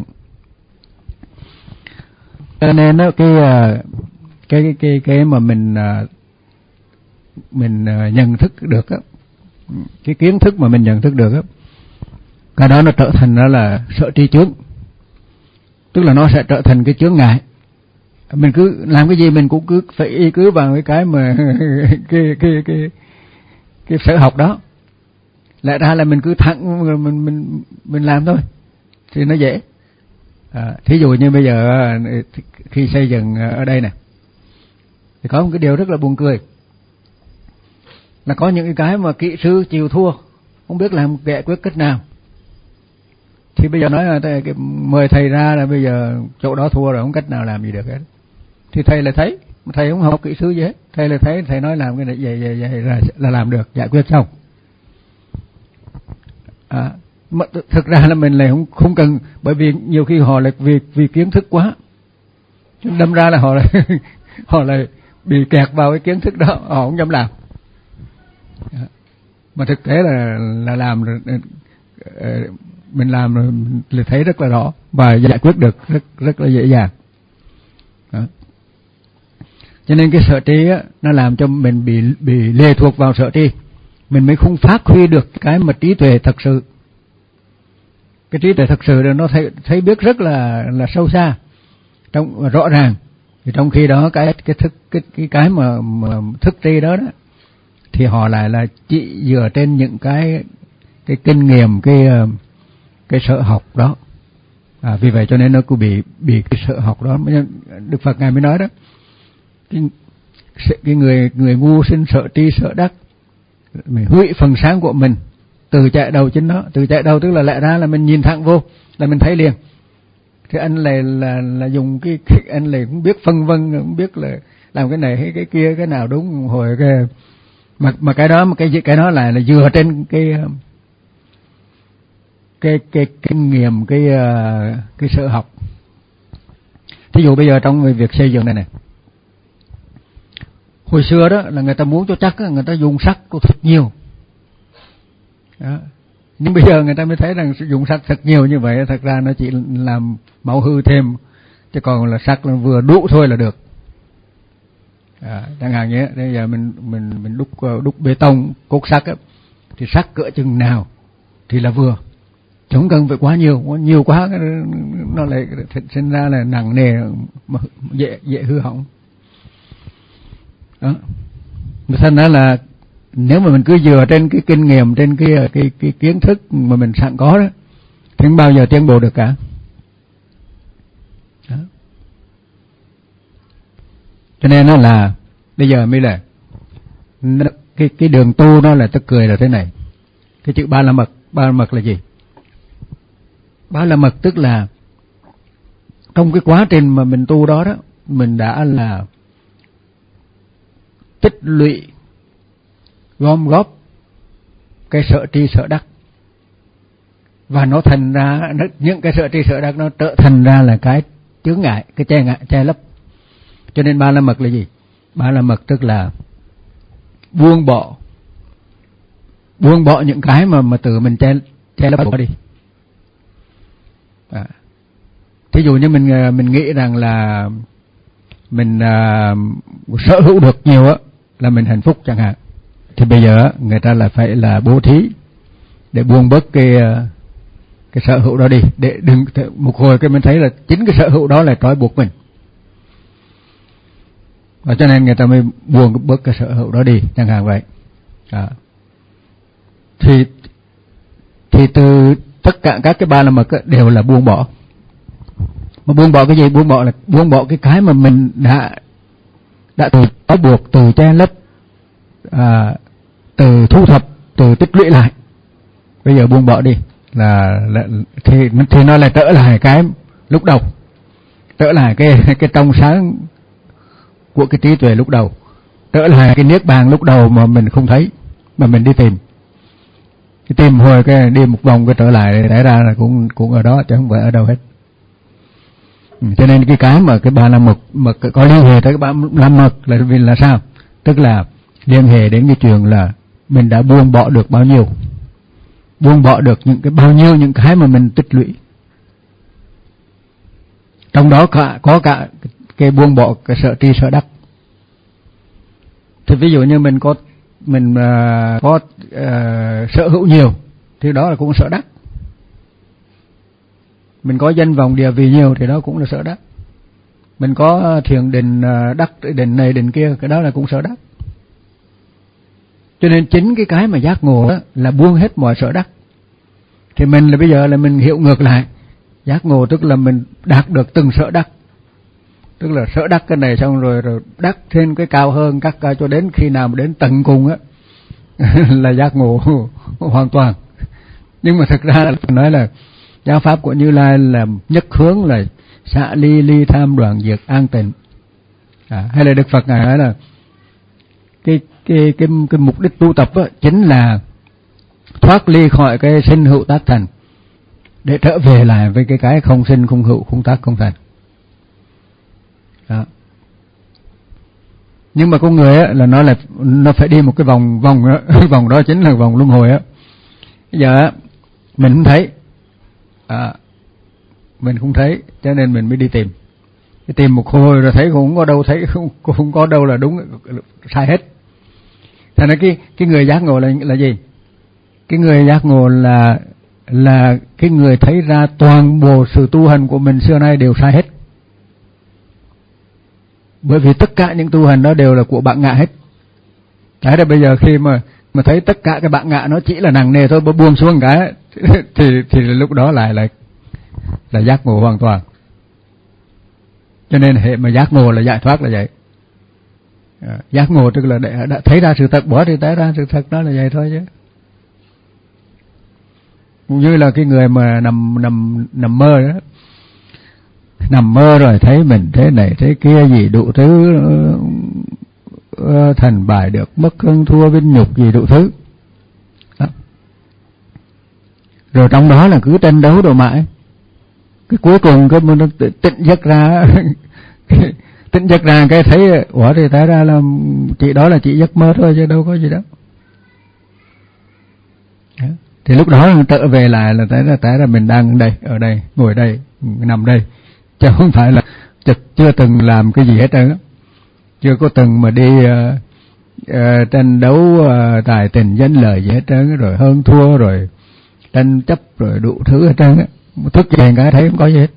Speaker 1: Cho nên đó, cái uh, cái cái cái cái mà mình uh, mình uh, nhận thức được á, cái kiến thức mà mình nhận thức được á, cái đó nó trở thành đó là sợ tri chướng, tức là nó sẽ trở thành cái chướng ngại. Mình cứ làm cái gì mình cũng cứ phải y cứ vào cái cái mà cái cái cái cái sở học đó, lẽ ra là mình cứ thẳng mình mình mình làm thôi thì nó dễ. À, thí dụ như bây giờ khi xây dựng ở đây nè, thì có một cái điều rất là buồn cười, là có những cái mà kỹ sư chịu thua, không biết làm giải quyết cách nào, thì bây giờ nói là thầy, mời thầy ra là bây giờ chỗ đó thua rồi, không cách nào làm gì được hết. Thì thầy là thấy, thầy không học kỹ sư gì hết, thầy là thấy, thầy nói làm cái này vậy vậy vậy là, là làm được, giải quyết xong. À, thực ra là mình lại không không cần, bởi vì nhiều khi họ lại vì vì kiến thức quá, đâm ra là họ lại họ lại bị kẹt vào cái kiến thức đó, họ không dám làm. Mà thực tế là là làm mình làm là thấy rất là rõ và giải quyết được rất rất là dễ dàng. Đó. Cho nên cái sở tri á, nó làm cho mình bị bị lệ thuộc vào sở tri, mình mới không phát huy được cái mà trí tuệ thật sự. Cái trí tuệ thật sự là nó thấy thấy biết rất là là sâu xa, trong rõ ràng. Thì trong khi đó cái cái thức cái cái cái mà, mà thức tri đó đó thì họ lại là chỉ dựa trên những cái cái kinh nghiệm, cái cái sở học đó. À, vì vậy cho nên nó cũng bị bị cái sở học đó. Đức Phật ngài mới nói đó, cái, cái người người ngu sinh sở tri sở đắc, mình hủy phần sáng của mình từ chạy đầu chính nó. Từ chạy đầu tức là lẽ ra là mình nhìn thẳng vô là mình thấy liền. Thì anh lại là là dùng cái, cái anh lại cũng biết phân vân, cũng biết là làm cái này hay cái kia, cái nào đúng hồi cái mà mà cái đó mà cái cái đó lại là dựa trên cái cái cái kinh nghiệm, cái cái sở học. Thí dụ bây giờ trong việc xây dựng này này, hồi xưa đó là người ta muốn cho chắc, người ta dùng sắt có thật nhiều đó. Nhưng bây giờ người ta mới thấy rằng dùng sắt thật nhiều như vậy thật ra nó chỉ làm máu hư thêm, chứ còn là sắt là vừa đủ thôi là được. À, chẳng hạn như bây giờ mình mình mình đúc đúc bê tông cốt sắt á, thì sắt cỡ chừng nào thì là vừa, chứ không cần phải quá nhiều, nhiều quá nó lại sinh ra là nặng nề, dễ dễ hư hỏng. Đó. Thành ra là nếu mà mình cứ dựa trên cái kinh nghiệm, trên cái cái cái kiến thức mà mình sẵn có đó, thì không bao giờ tiến bộ được cả. Đó. Cho nên nó là bây giờ mới là nó, cái cái đường tu nó là tức cười là thế này. Cái chữ ba la mật, ba la mật là gì? Ba la mật tức là trong cái quá trình mà mình tu đó đó, mình đã là tích lũy, gom góp cái sở tri sở đắc, và nó thành ra nó, những cái sở tri sở đắc nó trở thành ra là cái chướng ngại, cái che ngại, che lấp. Cho nên ba la mật là gì? Ba la mật tức là buông bỏ, buông bỏ những cái mà mà tự mình che che lấp bỏ đi. À. Thí dụ như mình mình nghĩ rằng là mình uh, sở hữu được nhiều á là mình hạnh phúc chẳng hạn, thì bây giờ người ta là phải là bố thí để buông bớt cái cái sở hữu đó đi, để đừng một hồi cái mình thấy là chính cái sở hữu đó là trói buộc mình, và cho nên người ta mới buông bớt cái sở hữu đó đi chẳng hạn vậy. À. thì thì từ tất cả các cái ba la mật đều là buông bỏ. Mà buông bỏ cái gì? Buông bỏ là buông bỏ cái cái mà mình đã đã từ trói buộc, từ che lấp, à, từ thu thập, từ tích lũy lại. Bây giờ buông bỏ đi là, là thì thì nó lại trở lại cái lúc đầu, trở lại cái cái trong sáng của cái trí tuệ lúc đầu, trở lại cái niết bàn lúc đầu mà mình không thấy, mà mình đi tìm. Cái tìm hồi cái đi một vòng cái trở lại để ra là cũng cũng ở đó chứ không phải ở đâu hết. Ừ, cho nên cái cái mà cái ba la mật mật có liên hệ tới cái ba la mật là vì là sao? Tức là liên hệ đến cái chuyện là mình đã buông bỏ được bao nhiêu, buông bỏ được những cái bao nhiêu những cái mà mình tích lũy. Trong đó cả, có cả cái buông bỏ cái sở tri sở đắc. Thì ví dụ như mình có mình uh, có uh, sở hữu nhiều thì đó là cũng sở đắc. Mình có danh vọng địa vị nhiều thì đó cũng là sở đắc. Mình có thiền định uh, đắc định này định kia, cái đó là cũng sở đắc. Cho nên chính cái cái mà giác ngộ đó là buông hết mọi sở đắc. Thì mình là bây giờ là mình hiểu ngược lại. Giác ngộ tức là mình đạt được từng sở đắc. Tức là sở đắc cái này xong rồi rồi đắc thêm cái cao hơn các ca cho đến khi nào mà đến tận cùng á là giác ngộ hoàn toàn. Nhưng mà thực ra là nói là giáo pháp của Như Lai là nhất hướng là xả ly ly tham đoạn diệt an tịnh. À, hay là Đức Phật ngài nói là cái cái cái cái mục đích tu tập á chính là thoát ly khỏi cái sinh hữu tác thành để trở về lại với cái cái không sinh không hữu không tác không thành. Đó. Nhưng mà con người á, là nó là nó phải đi một cái vòng vòng đó, vòng đó chính là vòng luân hồi á. Bây giờ á, mình không thấy, à, mình không thấy, cho nên mình mới đi tìm. Đi tìm một hồi rồi thấy cũng không có đâu, thấy không, không có đâu là đúng, sai hết. Thành ra cái cái người giác ngộ là là gì? Cái người giác ngộ là là cái người thấy ra toàn bộ sự tu hành của mình xưa nay đều sai hết. Bởi vì tất cả những tu hành đó đều là của bạn ngạ hết. Thế là bây giờ khi mà mà thấy tất cả cái bạn ngạ nó chỉ là nặng nề thôi, buông xuống cái thì thì lúc đó lại là là giác ngộ hoàn toàn. Cho nên hệ mà giác ngộ là giải thoát là vậy. À, giác ngộ tức là để đã thấy ra sự thật, bỏ thì thấy ra sự thật, đó là vậy thôi chứ. Cũng như là cái người mà nằm nằm nằm mơ đó, nằm mơ rồi thấy mình thế này thế kia gì đủ thứ, uh, thành bại được mất hơn thua vinh nhục gì đủ thứ đó. Rồi trong đó là cứ tranh đấu đồ mãi, cái cuối cùng cái nó tỉnh giấc ra tỉnh giấc ra cái thấy ủa thì thấy ra là chỉ đó là chỉ giấc mơ thôi chứ đâu có gì đó. Đó. Thì lúc đó trở về lại là thấy là thấy là mình đang đây, ở đây, ngồi đây, nằm đây, chứ không phải là chưa từng làm cái gì hết trơn, chưa có từng mà đi uh, uh, tranh đấu uh, tài tình danh lợi gì hết trơn, rồi hơn thua rồi tranh chấp rồi đủ thứ hết trơn á. Thức dậy cái thấy không có gì hết.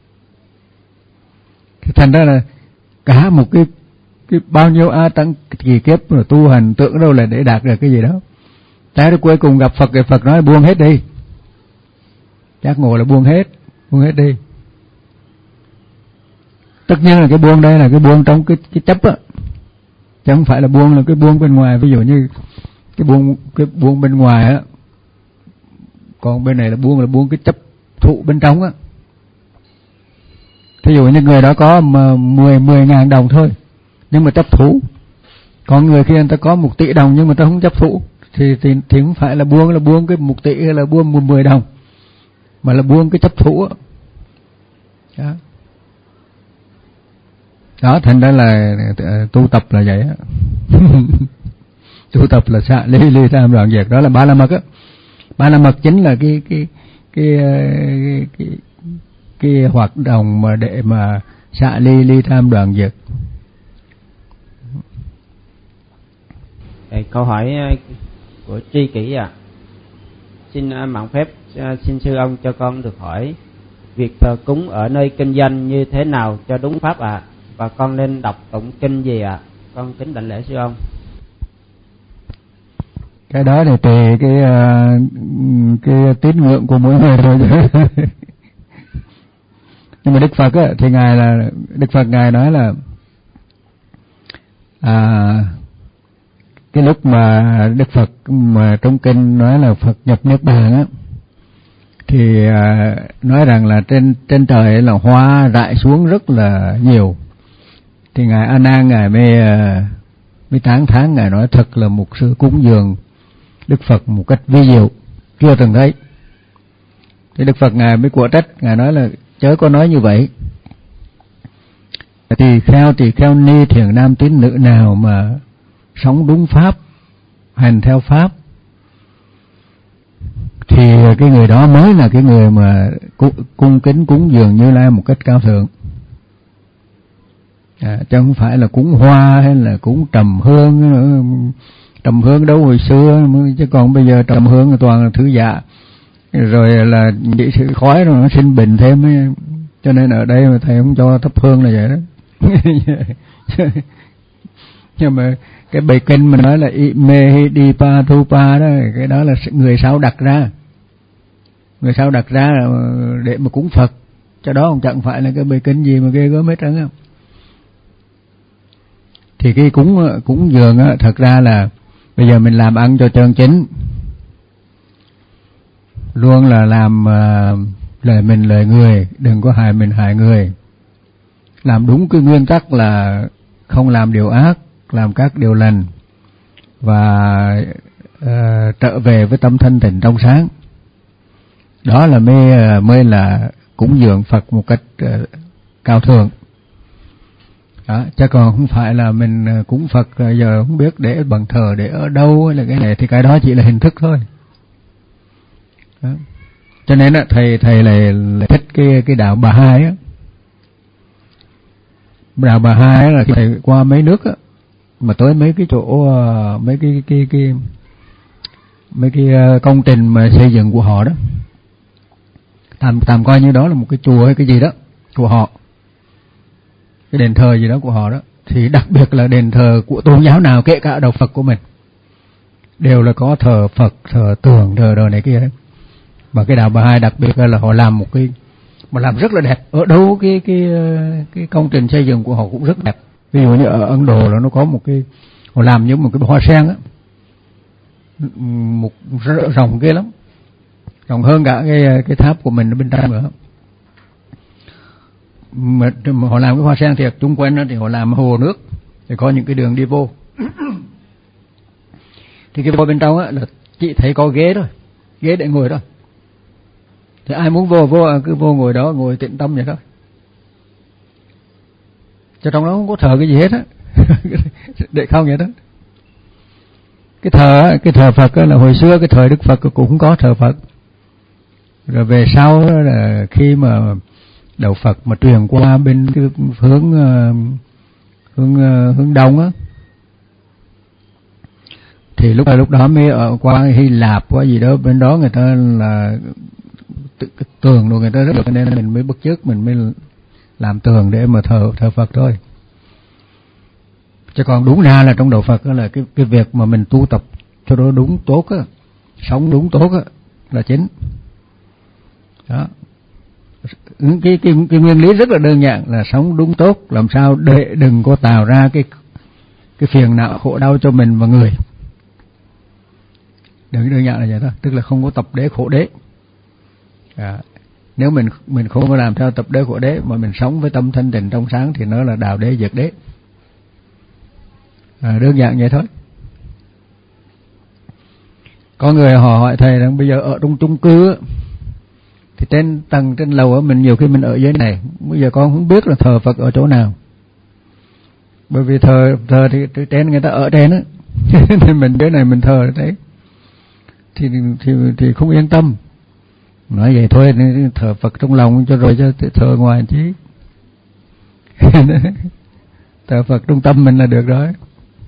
Speaker 1: Thành ra là cả một cái, cái bao nhiêu a tăng kỳ kiếp rồi tu hành tưởng đâu là để đạt được cái gì đó. Thế rồi cuối cùng gặp Phật thì Phật nói buông hết đi. Giác ngộ là buông hết, buông hết đi. Tất nhiên là cái buông đây là cái buông trong cái, cái chấp á, chứ không phải là buông là cái buông bên ngoài. Ví dụ như cái buông cái buông bên ngoài á, còn bên này là buông là buông cái chấp thụ bên trong á. Thí dụ như người đó có mười mười ngàn đồng thôi, nhưng mà chấp thủ. Còn người kia người ta có một tỷ đồng nhưng mà ta không chấp thủ, thì thì thì không phải là buông là buông cái một tỷ hay là buông một mười đồng, mà là buông cái chấp thủ á. Đó. Đó, thành ra là tu tập là vậy á. Tu tập là xạ ly ly tham đoạn diệt, đó là ba la mật á. Ba la mật chính là cái cái cái cái cái, cái hoạt động mà để mà xạ ly ly tham đoạn diệt.
Speaker 2: Câu hỏi của Tri Kỷ à, xin mạn phép xin sư ông cho con được hỏi việc thờ cúng ở nơi kinh doanh như thế nào cho đúng pháp ạ, à? Và con nên đọc tụng kinh gì ạ? À? Con kính đảnh lễ sư ông.
Speaker 1: Cái đó thì tùy cái cái tín ngưỡng của mỗi người thôi. Nhưng mà Đức Phật á, thì ngài là Đức Phật ngài nói là à, cái lúc mà Đức Phật mà trong kinh nói là Phật nhập Niết Bàn á, thì à, nói rằng là trên trên trời là hoa rải xuống rất là nhiều. Thì ngài A Nan ngài mới mới tán thán, ngài nói thật là một sự cúng dường Đức Phật một cách vi diệu chưa từng thấy. Thì Đức Phật ngài mới của trách, ngài nói là chớ có nói như vậy. Tỳ kheo tỳ kheo ni thiền nam tín nữ nào mà sống đúng pháp, hành theo pháp, thì cái người đó mới là cái người mà cung kính cúng dường Như Lai một cách cao thượng. À, chứ không phải là cúng hoa hay là cúng trầm hương nữa. Trầm hương đâu hồi xưa, chứ còn bây giờ trầm hương toàn là thứ dạ, rồi là chỉ sự khói rồi nó sinh bệnh thêm ấy. Cho nên ở đây mà thầy không cho thắp hương là vậy đó. Nhưng mà cái bài kinh mà nói là Ime Di Pa Thu Pa đó, cái đó là người sao đặt ra, người sao đặt ra để mà cúng Phật, cho đó không chẳng phải là cái bài kinh gì mà ghê gớm hết trơn á. Thì cái cúng cúng dường á, thật ra là bây giờ mình làm ăn cho chân chính, luôn là làm uh, lời mình lời người, đừng có hại mình hại người. Làm đúng cái nguyên tắc là không làm điều ác, làm các điều lành, và uh, trở về với tâm thanh tịnh trong sáng. Đó là mới, uh, mới là cúng dường Phật một cách uh, cao thượng. Đó, chứ còn không phải là mình cúng Phật rồi giờ không biết để bằng thờ để ở đâu hay là cái này, thì cái đó chỉ là hình thức thôi. Đó. Cho nên á, thầy thầy lại, lại thích cái cái đạo Bà Hai á. Đạo Bà Hai là thầy qua mấy nước á, mà tới mấy cái chỗ mấy cái cái cái mấy cái công trình mà xây dựng của họ đó, tạm tạm coi như đó là một cái chùa hay cái gì đó của họ, cái đền thờ gì đó của họ đó, thì đặc biệt là đền thờ của tôn giáo nào, kể cả đạo Phật của mình, đều là có thờ Phật, thờ tượng, thờ đồ này kia đấy. Mà cái đạo Bà Hai đặc biệt là họ làm một cái, mà làm rất là đẹp. Ở đâu cái cái cái công trình xây dựng của họ cũng rất đẹp. Ví dụ như ở Ấn Độ là nó có một cái, họ làm như một cái hoa sen á, một rộng ghê lắm, rộng hơn cả cái cái tháp của mình ở bên trong nữa. Mà, mà họ làm cái hoa sen thiệt, chung quanh đó thì họ làm hồ nước, thì có những cái đường đi vô. Thì cái vô bên trong á là chỉ thấy có ghế thôi, ghế để ngồi thôi. Thì ai muốn vô vô cứ vô ngồi đó, ngồi tĩnh tâm vậy thôi. Cho trong đó không có thờ cái gì hết á, để không vậy đó. Cái thờ cái thờ Phật là hồi xưa cái thời Đức Phật cũng không có thờ Phật. Rồi về sau là khi mà đạo Phật mà truyền qua bên cái hướng hướng hướng đông á, thì lúc lúc đó mới ở qua Hy Lạp qua gì đó, bên đó người ta là tường rồi người ta rất được, nên mình mới bắt chước, mình mới làm tường để mà thờ thờ Phật thôi. Chứ còn đúng ra là trong đạo Phật đó là cái cái việc mà mình tu tập cho nó đúng tốt á, sống đúng tốt á là chính. Đó. Cái, cái, cái, cái nguyên lý rất là đơn giản là sống đúng tốt, làm sao để đừng có tạo ra cái cái phiền não khổ đau cho mình và người. Đừng đơn giản là vậy thôi, tức là không có tập đế khổ đế. À, nếu mình mình không có làm theo tập đế khổ đế mà mình sống với tâm thanh tịnh trong sáng thì nó là đạo đế diệt đế. À, đơn giản vậy thôi. Có người họ hỏi thầy rằng bây giờ ở trong chung cư á, thì trên tầng trên lầu á, mình nhiều khi mình ở dưới này, bây giờ con không biết là thờ Phật ở chỗ nào, bởi vì thờ thờ thì trên người ta ở trên á, thì mình dưới này mình thờ đấy, thì thì thì không yên tâm. Nói vậy thôi, thờ Phật trong lòng cho rồi cho thờ ngoài chứ. Thờ Phật trong tâm mình là được rồi.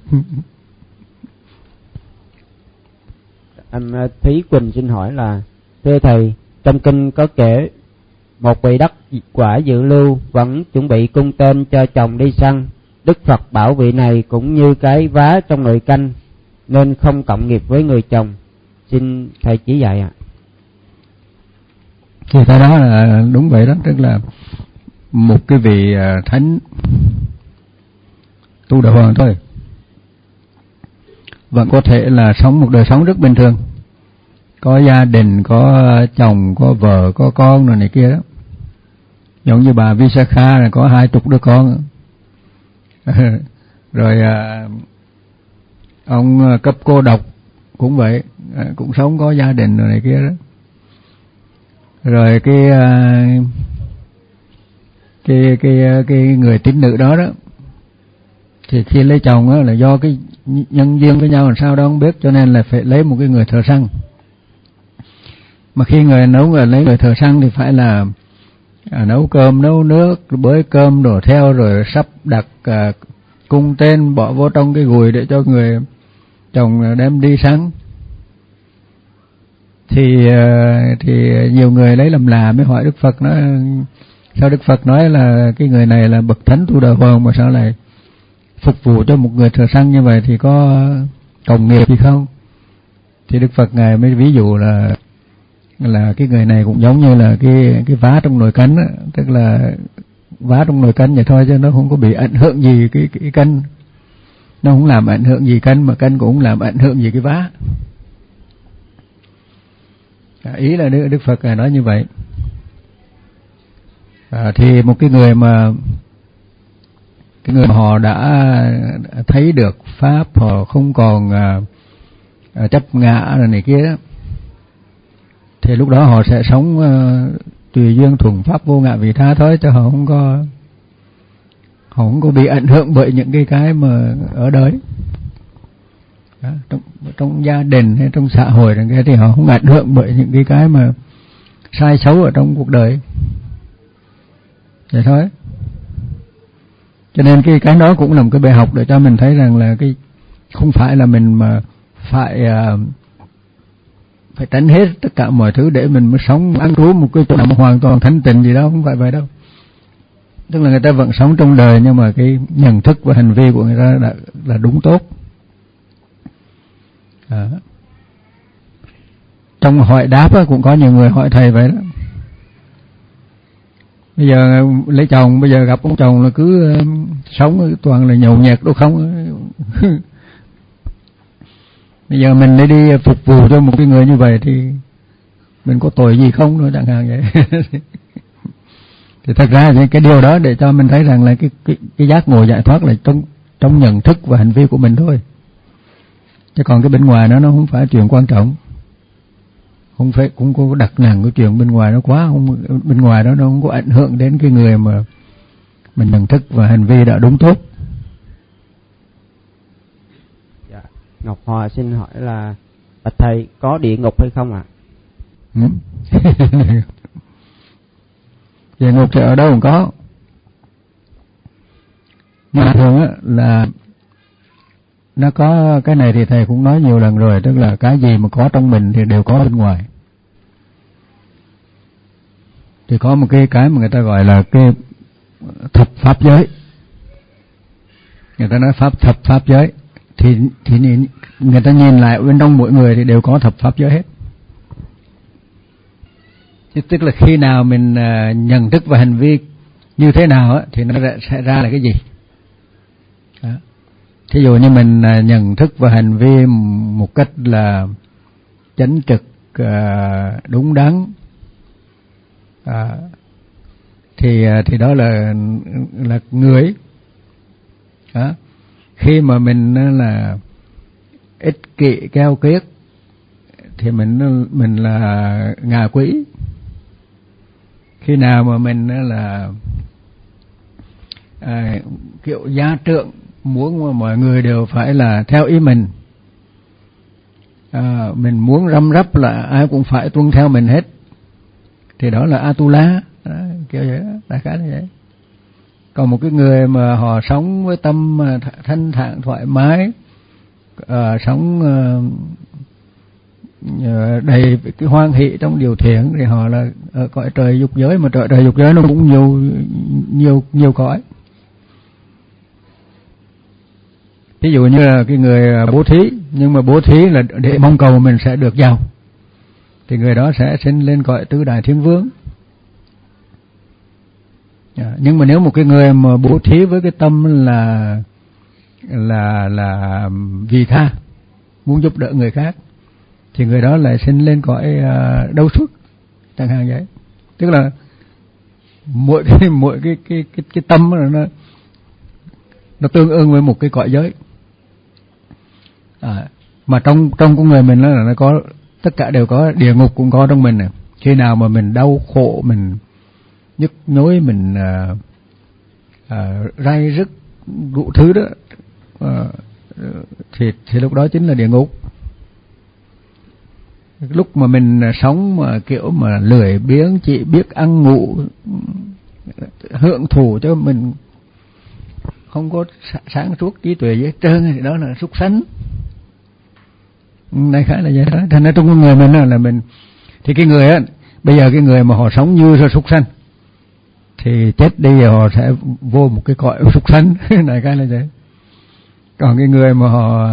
Speaker 2: Anh Thúy Quỳnh xin hỏi là, thưa thầy, trong kinh có kể một vị đắc quả dự lưu vẫn chuẩn bị cung tên cho chồng đi săn. Đức Phật bảo vị này cũng như cái vá trong nồi canh nên không cộng nghiệp với người chồng. Xin thầy chỉ dạy ạ. À.
Speaker 1: Thì cái đó là đúng vậy đó, tức là một cái vị thánh tu đạo hoàng thôi vẫn có thể là sống một đời sống rất bình thường, có gia đình, có chồng, có vợ, có con rồi này kia đó. Giống như bà Visakha là có hai chục đứa con. Rồi à, ông Cấp Cô Độc cũng vậy, à, cũng sống có gia đình rồi này kia đó. Rồi cái à, cái cái cái người tín nữ đó đó, thì khi lấy chồng á là do cái nhân duyên với nhau làm sao đó không biết, cho nên là phải lấy một cái người thợ săn. Mà khi người nấu người lấy người thợ săn thì phải là à, nấu cơm, nấu nước, bới cơm đổ theo, rồi sắp đặt à, cung tên bỏ vô trong cái gùi để cho người chồng đem đi săn. Thì à, thì nhiều người lấy làm lạ mới hỏi Đức Phật, nói sao Đức Phật nói là cái người này là bậc thánh tu đạo hoàng mà sao lại phục vụ cho một người thợ săn như vậy, thì có cộng nghiệp gì không? Thì Đức Phật ngài mới ví dụ là là cái người này cũng giống như là cái cái vá trong nồi canh á, tức là vá trong nồi canh vậy thôi chứ nó không có bị ảnh hưởng gì cái cái canh, nó không làm ảnh hưởng gì canh, mà canh cũng không làm ảnh hưởng gì cái vá. À, ý là Đức, Đức Phật ngài nói như vậy. À, thì một cái người mà cái người mà họ đã thấy được pháp, họ không còn à, à, chấp ngã rồi này kia đó, thì lúc đó họ sẽ sống uh, tùy duyên thuần pháp vô ngã vị tha thôi, chứ họ không có họ không có bị ảnh hưởng bởi những cái cái mà ở đời. Đó, trong trong gia đình hay trong xã hội cái thì họ không ảnh hưởng bởi những cái cái mà sai xấu ở trong cuộc đời. Vậy thôi. Cho nên cái cái đó cũng là một cái bài học để cho mình thấy rằng là cái không phải là mình mà phải uh, phải tránh hết tất cả mọi thứ để mình mới sống ăn trú một cái chỗ nào hoàn toàn thanh tịnh gì đó, không phải vậy đâu. Tức là người ta vẫn sống trong đời nhưng mà cái nhận thức và hành vi của người ta là, là đúng tốt. À. Trong hỏi đáp á, cũng có nhiều người hỏi thầy vậy đó. Bây giờ lấy chồng, bây giờ gặp ông chồng là cứ uh, sống toàn là nhậu nhẹt đâu không. Bây giờ mình lấy đi phục vụ cho một cái người như vậy thì mình có tội gì không nữa chẳng hạn vậy. Thì thật ra thì cái điều đó để cho mình thấy rằng là cái cái, cái giác ngộ giải thoát là trong trong nhận thức và hành vi của mình thôi. Chứ còn cái bên ngoài nó nó không phải chuyện quan trọng. Không phải cũng có đặt nặng cái chuyện bên ngoài nó quá, không bên ngoài đó nó không có ảnh hưởng đến cái người mà mình nhận thức và hành vi đã đúng tốt.
Speaker 2: Dạ. Ngọc Hòa xin hỏi là bạch thầy có địa ngục hay không ạ?
Speaker 1: Ừ. Địa ngục thì ở đâu cũng có. Mà thường á là nó có cái này thì thầy cũng nói nhiều lần rồi, tức là cái gì mà có trong mình thì đều có bên ngoài. Thì có một cái cái mà người ta gọi là cái thập pháp giới. Người ta nói pháp thập pháp giới thì thì người ta nhìn lại bên trong mỗi người thì đều có thập pháp giới hết. Tức là khi nào mình uh, nhận thức và hành vi như thế nào á, thì nó sẽ ra là cái gì. Đó. Thí dụ như mình uh, nhận thức và hành vi một cách là chánh trực, uh, đúng đắn, uh, thì uh, thì đó là là người. Đó. Khi mà mình uh, là ích kỷ keo kiết thì mình mình là ngạ quỷ. Khi nào mà mình là à, kiểu gia trượng, muốn mà mọi người đều phải là theo ý mình, à, mình muốn răm rắp là ai cũng phải tuân theo mình hết, thì đó là Atula. Đó, kiểu vậy đó, đại khái là vậy. Còn một cái người mà họ sống với tâm thanh thản thoải mái, à, sống à, đầy cái hoan hỷ trong điều thiện, thì họ là ở cõi trời dục giới. Mà trời trời dục giới nó cũng nhiều nhiều nhiều cõi. Ví dụ như là cái người bố thí, nhưng mà bố thí là để mong cầu mình sẽ được giàu, thì người đó sẽ sinh lên cõi tứ đại thiên vương. Nhưng mà nếu một cái người mà bố thí với cái tâm là là là vì tha, muốn giúp đỡ người khác, thì người đó lại sinh lên cõi uh, đâu xuất chẳng hạn vậy. Tức là mỗi cái mỗi cái cái cái cái tâm nó nó tương ứng với một cái cõi giới. À, mà trong trong con người mình là nó có tất cả đều có, địa ngục cũng có trong mình này. Khi nào mà mình đau khổ, mình nhức nhối, mình uh, uh, ray rứt đủ thứ đó, uh, thì thì lúc đó chính là địa ngục. Lúc mà mình sống mà kiểu mà lười biếng, chỉ biết ăn ngủ, hưởng thụ cho mình không có sáng suốt trí tuệ gì hết trơn, thì đó là súc sanh. Đại khái là vậy đó. Thành ra trong con người mình là mình, thì cái người á, bây giờ cái người mà họ sống như súc sanh thì chết đi họ sẽ vô một cái cõi súc sanh. Đại khái là vậy. Còn cái người mà họ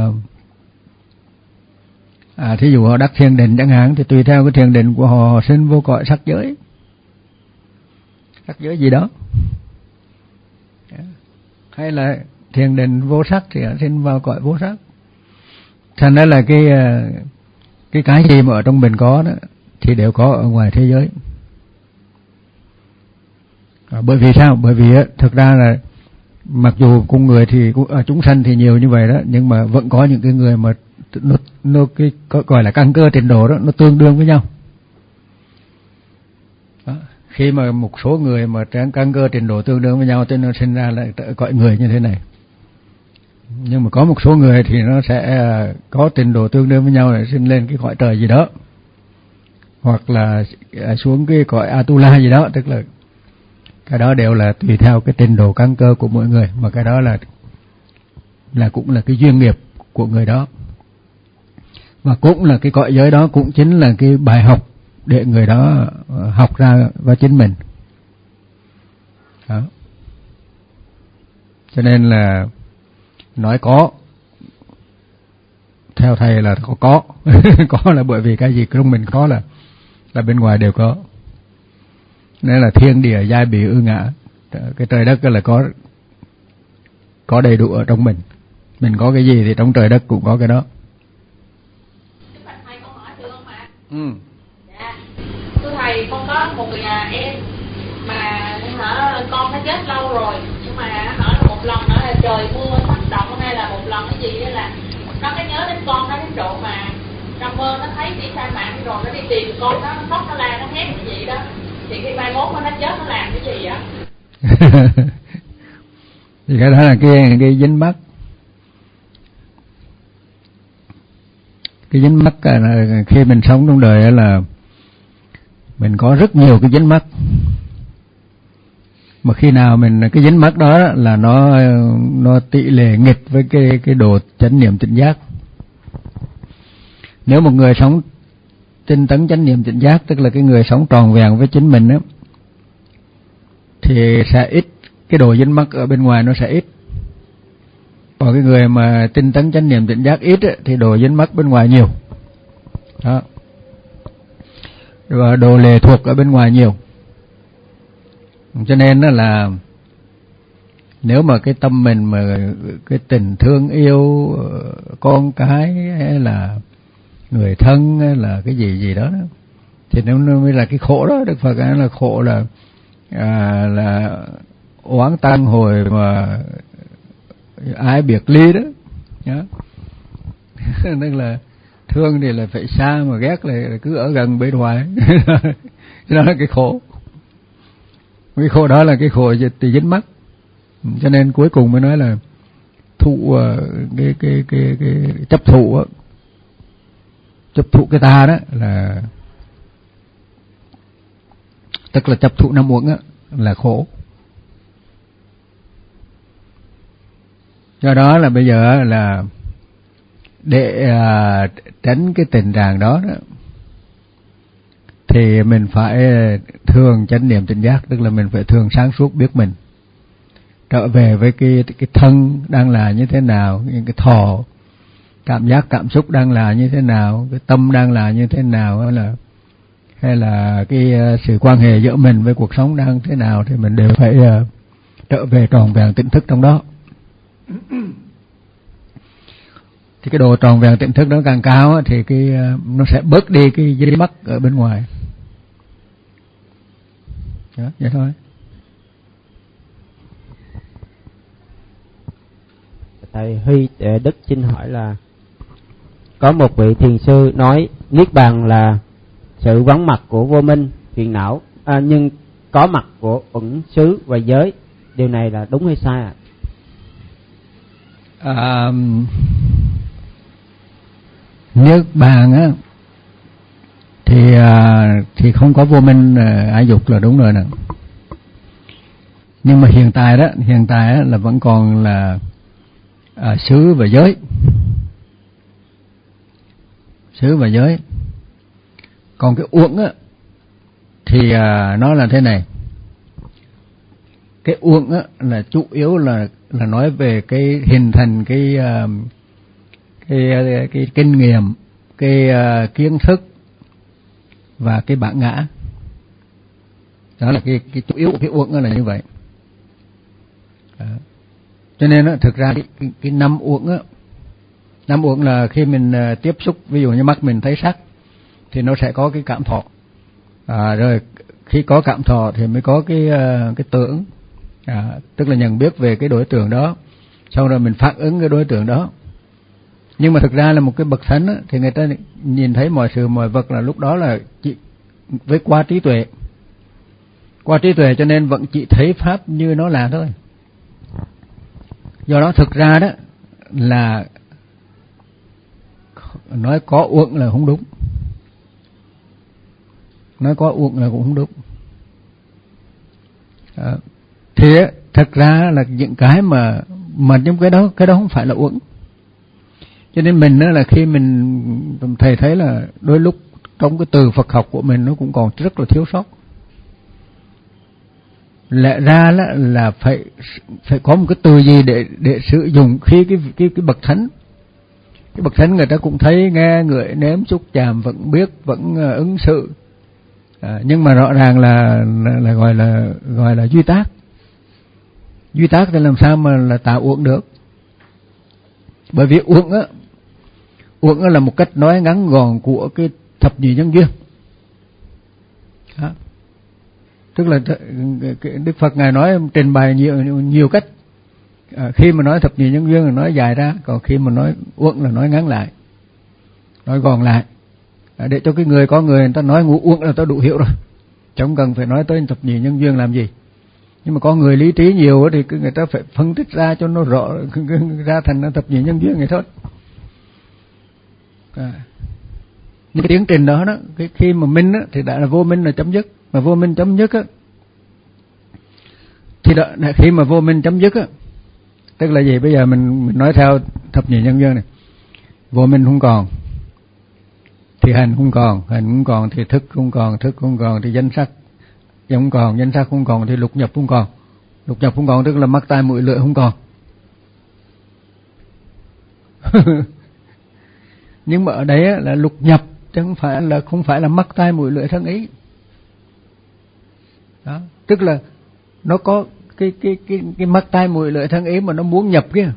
Speaker 1: à, thí dụ họ đắc thiền định chẳng hạn, thì tùy theo cái thiền định của họ, họ sinh vô cõi sắc giới, sắc giới gì đó. Hay là thiền định vô sắc thì họ sinh vào cõi vô sắc. Thành ra là cái cái cái gì mà ở trong mình có đó thì đều có ở ngoài thế giới. À, bởi vì sao? Bởi vì á, thực ra là mặc dù con người thì à, chúng sanh thì nhiều như vậy đó, nhưng mà vẫn có những cái người mà nó, nó cái gọi là căn cơ trình độ đó nó tương đương với nhau. Đó. khi mà một số người mà căn cơ trình độ tương đương với nhau thì nó sinh ra lại cõi người như thế này. Nhưng mà có một số người thì nó sẽ có trình độ tương đương với nhau để sinh lên cái cõi trời gì đó, hoặc là xuống cái cõi Atula gì đó, tức là cái đó đều là tùy theo cái trình độ căn cơ của mỗi người, mà cái đó là là cũng là cái duyên nghiệp của người đó, và cũng là cái cõi giới đó cũng chính là cái bài học để người đó học ra vào chính mình đó. Cho nên là nói có, theo thầy là có có có là bởi vì cái gì trong mình có là là bên ngoài đều có. Nên là thiên địa giai bì ư ngã, cái trời đất là có có đầy đủ ở trong mình. Mình có cái gì thì trong trời đất cũng có cái đó.
Speaker 3: Thầy con hỏi được không ạ?
Speaker 1: Ừ.
Speaker 3: Dạ. Thưa thầy, con có một người nhà em mà hả con đã chết lâu rồi, nhưng mà hả là một lần nữa là trời mưa tác động, hay là một lần cái gì đó là nó cái nhớ đến con nó đến độ mà trong mơ nó thấy đi sa mạc rồi nó đi tìm con nó, nó khóc nó la nó hét cái gì đó, thì khi mai mốt nó chết nó làm cái gì á?
Speaker 1: Thì cái đó là cái cái dính mắc. Cái dính mắc là khi mình sống trong đời là mình có rất nhiều cái dính mắc, mà khi nào mình cái dính mắc đó là nó nó tỷ lệ nghịch với cái cái độ chánh niệm tỉnh giác. Nếu một người sống tinh tấn chánh niệm tỉnh giác, tức là cái người sống tròn vẹn với chính mình đó, thì sẽ ít cái độ dính mắc ở bên ngoài, nó sẽ ít. Còn cái người mà tinh tấn chánh niệm tỉnh giác ít ấy, thì độ dính mắc bên ngoài nhiều đó, và độ lệ thuộc ở bên ngoài nhiều. Cho nên là nếu mà cái tâm mình mà cái tình thương yêu con cái hay là người thân hay là cái gì gì đó, thì nó mới là cái khổ đó. Đức Phật nói là khổ là à, là oán tăng hồi mà ái biệt ly đó nhá. Tức là thương thì là phải xa, mà ghét là cứ ở gần bên ngoài. Đó là cái khổ. Cái khổ đó là cái khổ thì dính mắc. Cho nên cuối cùng mới nói là thụ cái cái cái cái chấp thụ á, chấp thụ cái ta đó là tức là chấp thụ năm uẩn á là khổ. Do đó là bây giờ là để uh, tránh cái tình trạng đó, đó thì mình phải thường chánh niệm tỉnh giác, tức là mình phải thường sáng suốt biết mình, trở về với cái cái thân đang là như thế nào, những cái thọ cảm giác cảm xúc đang là như thế nào, cái tâm đang là như thế nào, hay là hay là cái uh, sự quan hệ giữa mình với cuộc sống đang thế nào, thì mình đều phải uh, trở về tròn vẹn tỉnh thức trong đó. Thì cái độ tròn vẹn tỉnh thức nó càng cao thì cái nó sẽ bớt đi cái dính mắc ở bên ngoài. Đó, vậy thôi.
Speaker 2: Thầy Huy Đức xin hỏi là có một vị thiền sư nói niết bàn là sự vắng mặt của vô minh phiền não, à, nhưng có mặt của uẩn xứ và giới, điều này là đúng hay sai ạ?
Speaker 1: À, niết bàn á thì à, thì không có vô minh à, ái dục là đúng rồi nè. Nhưng mà hiện tại đó, hiện tại á, là vẫn còn là à, xứ và giới, xứ và giới. Còn cái uẩn á thì à, nó là thế này. Cái uẩn á là chủ yếu là là nói về cái hình thành cái uh, cái, cái cái kinh nghiệm, cái uh, kiến thức và cái bản ngã. Đó là cái cái chủ yếu của cái uẩn là như vậy. Đó. Cho nên á, thực ra cái, cái, cái năm uẩn á, năm uẩn là khi mình uh, tiếp xúc, ví dụ như mắt mình thấy sắc thì nó sẽ có cái cảm thọ. À, rồi khi có cảm thọ thì mới có cái uh, cái tưởng. À, tức là nhận biết về cái đối tượng đó, sau rồi mình phản ứng cái đối tượng đó. Nhưng mà thực ra là một cái bậc thánh á, thì người ta nhìn thấy mọi sự mọi vật là lúc đó là chỉ với qua trí tuệ. qua trí tuệ cho nên vẫn chỉ thấy pháp như nó là thôi. Do đó thực ra đó là nói có uẩn là không đúng, nói có uẩn là cũng không đúng. À, thì thật ra là những cái mà mà những cái đó cái đó không phải là uẩn. Cho nên mình đó là khi mình thầy thấy là đôi lúc trong cái từ Phật học của mình nó cũng còn rất là thiếu sót. Lẽ ra là, là phải phải có một cái từ gì để để sử dụng khi cái cái cái bậc thánh, cái bậc thánh người ta cũng thấy nghe ngửi nếm xúc chạm vẫn biết vẫn uh, ứng xử, à, nhưng mà rõ ràng là, là là gọi là gọi là duy tác. Duy tác thì làm sao mà là tạo uẩn được? Bởi vì uẩn á, uẩn á là một cách nói ngắn gọn của cái thập nhị nhân duyên. Đó. Tức là Đức Phật ngài nói trình bày nhiều nhiều cách. À, khi mà nói thập nhị nhân duyên là nói dài ra, còn khi mà nói uẩn là nói ngắn lại, nói gọn lại, à, để cho cái người có người người ta nói ngũ uẩn là ta đủ hiểu rồi, chẳng cần phải nói tới thập nhị nhân duyên làm gì. Nhưng mà có người lý trí nhiều thì người ta phải phân tích ra cho nó rõ ra thành thập nhị nhân duyên này thôi. À. Nhưng cái tiến trình đó đó, cái khi mà minh á, thì đã là vô minh là chấm dứt, mà vô minh chấm dứt á, thì đó, khi mà vô minh chấm dứt á, tức là gì? Bây giờ mình, mình nói theo thập nhị nhân duyên này, vô minh không còn thì hành không còn, hành không còn thì thức không còn, thức không còn thì danh sắc không còn, danh sắc không còn thì lục nhập không còn, lục nhập không còn tức là mắt tai mũi lưỡi không còn. Nhưng mà ở đấy á, là lục nhập chứ không phải là không phải là mắt tai mũi lưỡi thân ý. Đó, tức là nó có cái cái cái cái mắt tai mũi lưỡi thân ý mà nó muốn nhập kia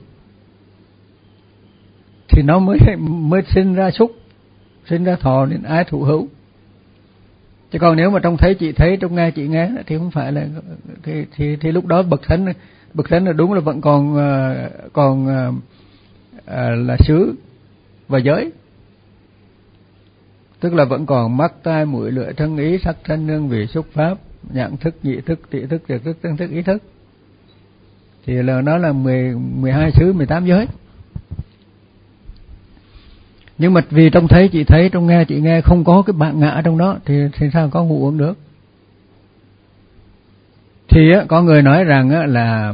Speaker 1: thì nó mới mới sinh ra xúc, sinh ra thọ nên ái thụ hữu. Chứ còn nếu mà trong thấy chị thấy, trong nghe chị nghe thì không phải là thì thì, thì lúc đó bậc thánh bậc thánh là đúng là vẫn còn còn à, là xứ và giới, tức là vẫn còn mắt tai mũi lưỡi thân ý sắc thân hương vị xúc pháp nhãn thức nhị thức tỷ thức thiệt thức tân thức ý thức, thì là nó là mười mười hai xứ mười tám giới. Nhưng mà vì trong thấy chị thấy, trong nghe chị nghe không có cái bạn ngã trong đó thì thì sao có ngũ uẩn được? Thì á, có người nói rằng á, là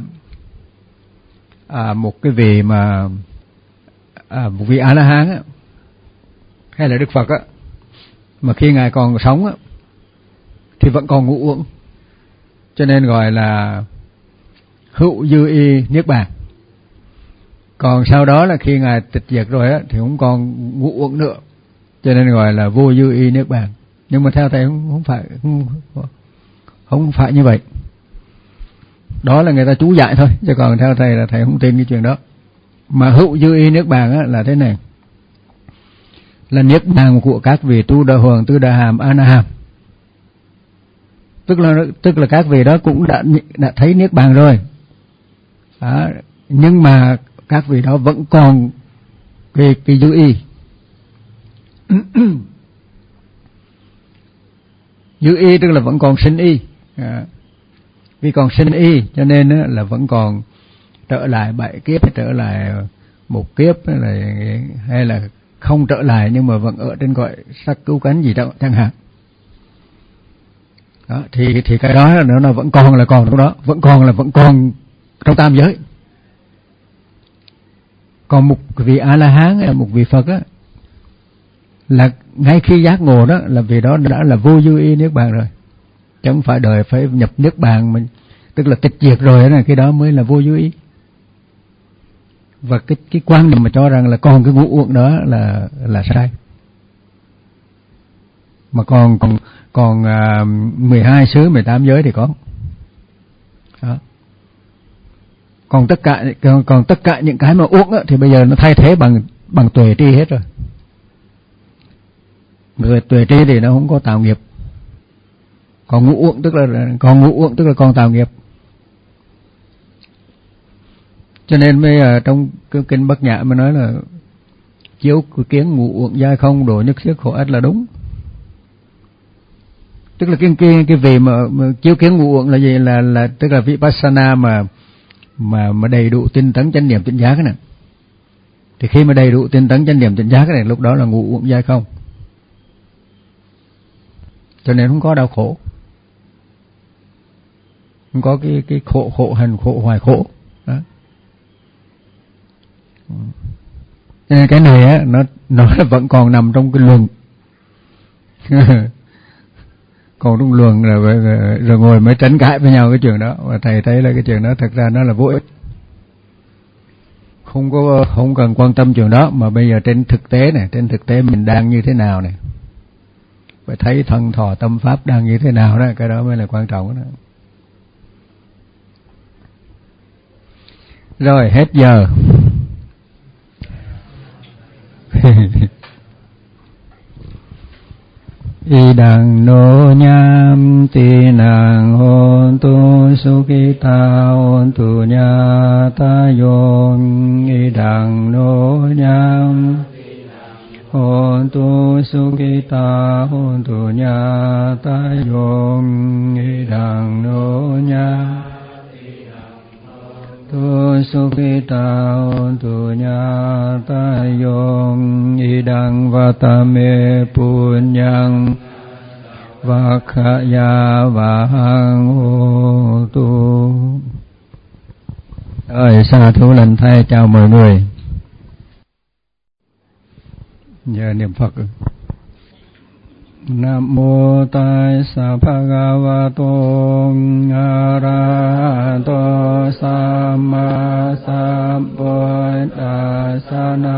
Speaker 1: à, một cái vị mà à, một vị A La Hán á, hay là Đức Phật á, mà khi ngài còn sống á, thì vẫn còn ngũ uẩn, cho nên gọi là hữu dư y niết bàn. Còn sau đó là khi ngài tịch diệt rồi á, thì không còn ngũ uẩn nữa, cho nên gọi là vô dư y niết bàn. Nhưng mà theo thầy không, không phải không, không phải như vậy. Đó là người ta chú giải thôi, chứ còn theo thầy là thầy không tin cái chuyện đó. Mà hữu dư y niết bàn á, là thế này, là niết bàn của các vị tu đà hoàng, tư đà hàm, a na hàm. Tức là tức là các vị đó cũng đã đã thấy niết bàn rồi. Đó, nhưng mà các vị đó vẫn còn cái cái dư y. Dư y tức là vẫn còn sinh y. À, vì còn sinh y cho nên là vẫn còn trở lại bảy kiếp, trở lại một kiếp, hay là, hay là không trở lại nhưng mà vẫn ở trên cõi sắc cứu cánh gì đó chẳng hạn. Đó, thì thì cái đó nó là vẫn còn là còn trong đó, vẫn còn là vẫn còn trong tam giới. Còn một vị A La Hán hay là một vị Phật á, là ngay khi giác ngộ đó là vì đó đã là vô dư y niết bàn rồi, chứ không phải đợi phải nhập niết bàn, mình tức là tịch diệt rồi đó, cái đó mới là vô dư y. Và cái cái quan điểm mà cho rằng là còn cái ngũ uẩn đó là là sai. Mà còn còn còn à, mười hai xứ mười tám giới thì có. Đó. Còn tất cả còn, còn tất cả những cái mà uẩn á, thì bây giờ nó thay thế bằng bằng tuệ tri hết rồi. Rồi tuệ tri thì nó không có tạo nghiệp. Còn ngũ uẩn tức là còn ngũ uẩn tức là còn tạo nghiệp. Cho nên bây giờ trong cái kinh Bát Nhã mới nói là chiếu kiến ngũ uẩn giai không độ nhất thiết khổ ách là đúng. Tức là cái cái cái vị mà, mà chiếu kiến ngũ uẩn là gì, là là tức là vipassana mà mà mà đầy đủ tinh tấn chánh niệm tỉnh giác cái này. Thì khi mà đầy đủ tinh tấn chánh niệm tỉnh giác cái này, lúc đó là ngũ uẩn giải không. Cho nên không có đau khổ, không có cái cái khổ khổ hành khổ hoài khổ đó. Cho nên cái này á, nó nó vẫn còn nằm trong cái luận. Còn trong luận là rồi, rồi ngồi mới tranh cãi với nhau cái chuyện đó, và thầy thấy là cái chuyện đó thật ra nó là vô ích, không có không cần quan tâm chuyện đó. Mà bây giờ trên thực tế này, trên thực tế mình đang như thế nào này, phải thấy thân thọ tâm pháp đang như thế nào đó, cái đó mới là quan trọng đó. Rồi hết giờ. Idang no nham ti nang hon tu sukita hon tu nyata yon. Idang no nham hon tu sukita hon tu nyata yon. Idang no nham tu sukita tu nyata yong. Idang vatame punyang vakhaya vahang tu. Ơi sa thú lành thay chào mọi người. Giờ niệm Phật. Nam mô Tassa Bhagavato Arahato Samma Sambuddhassa.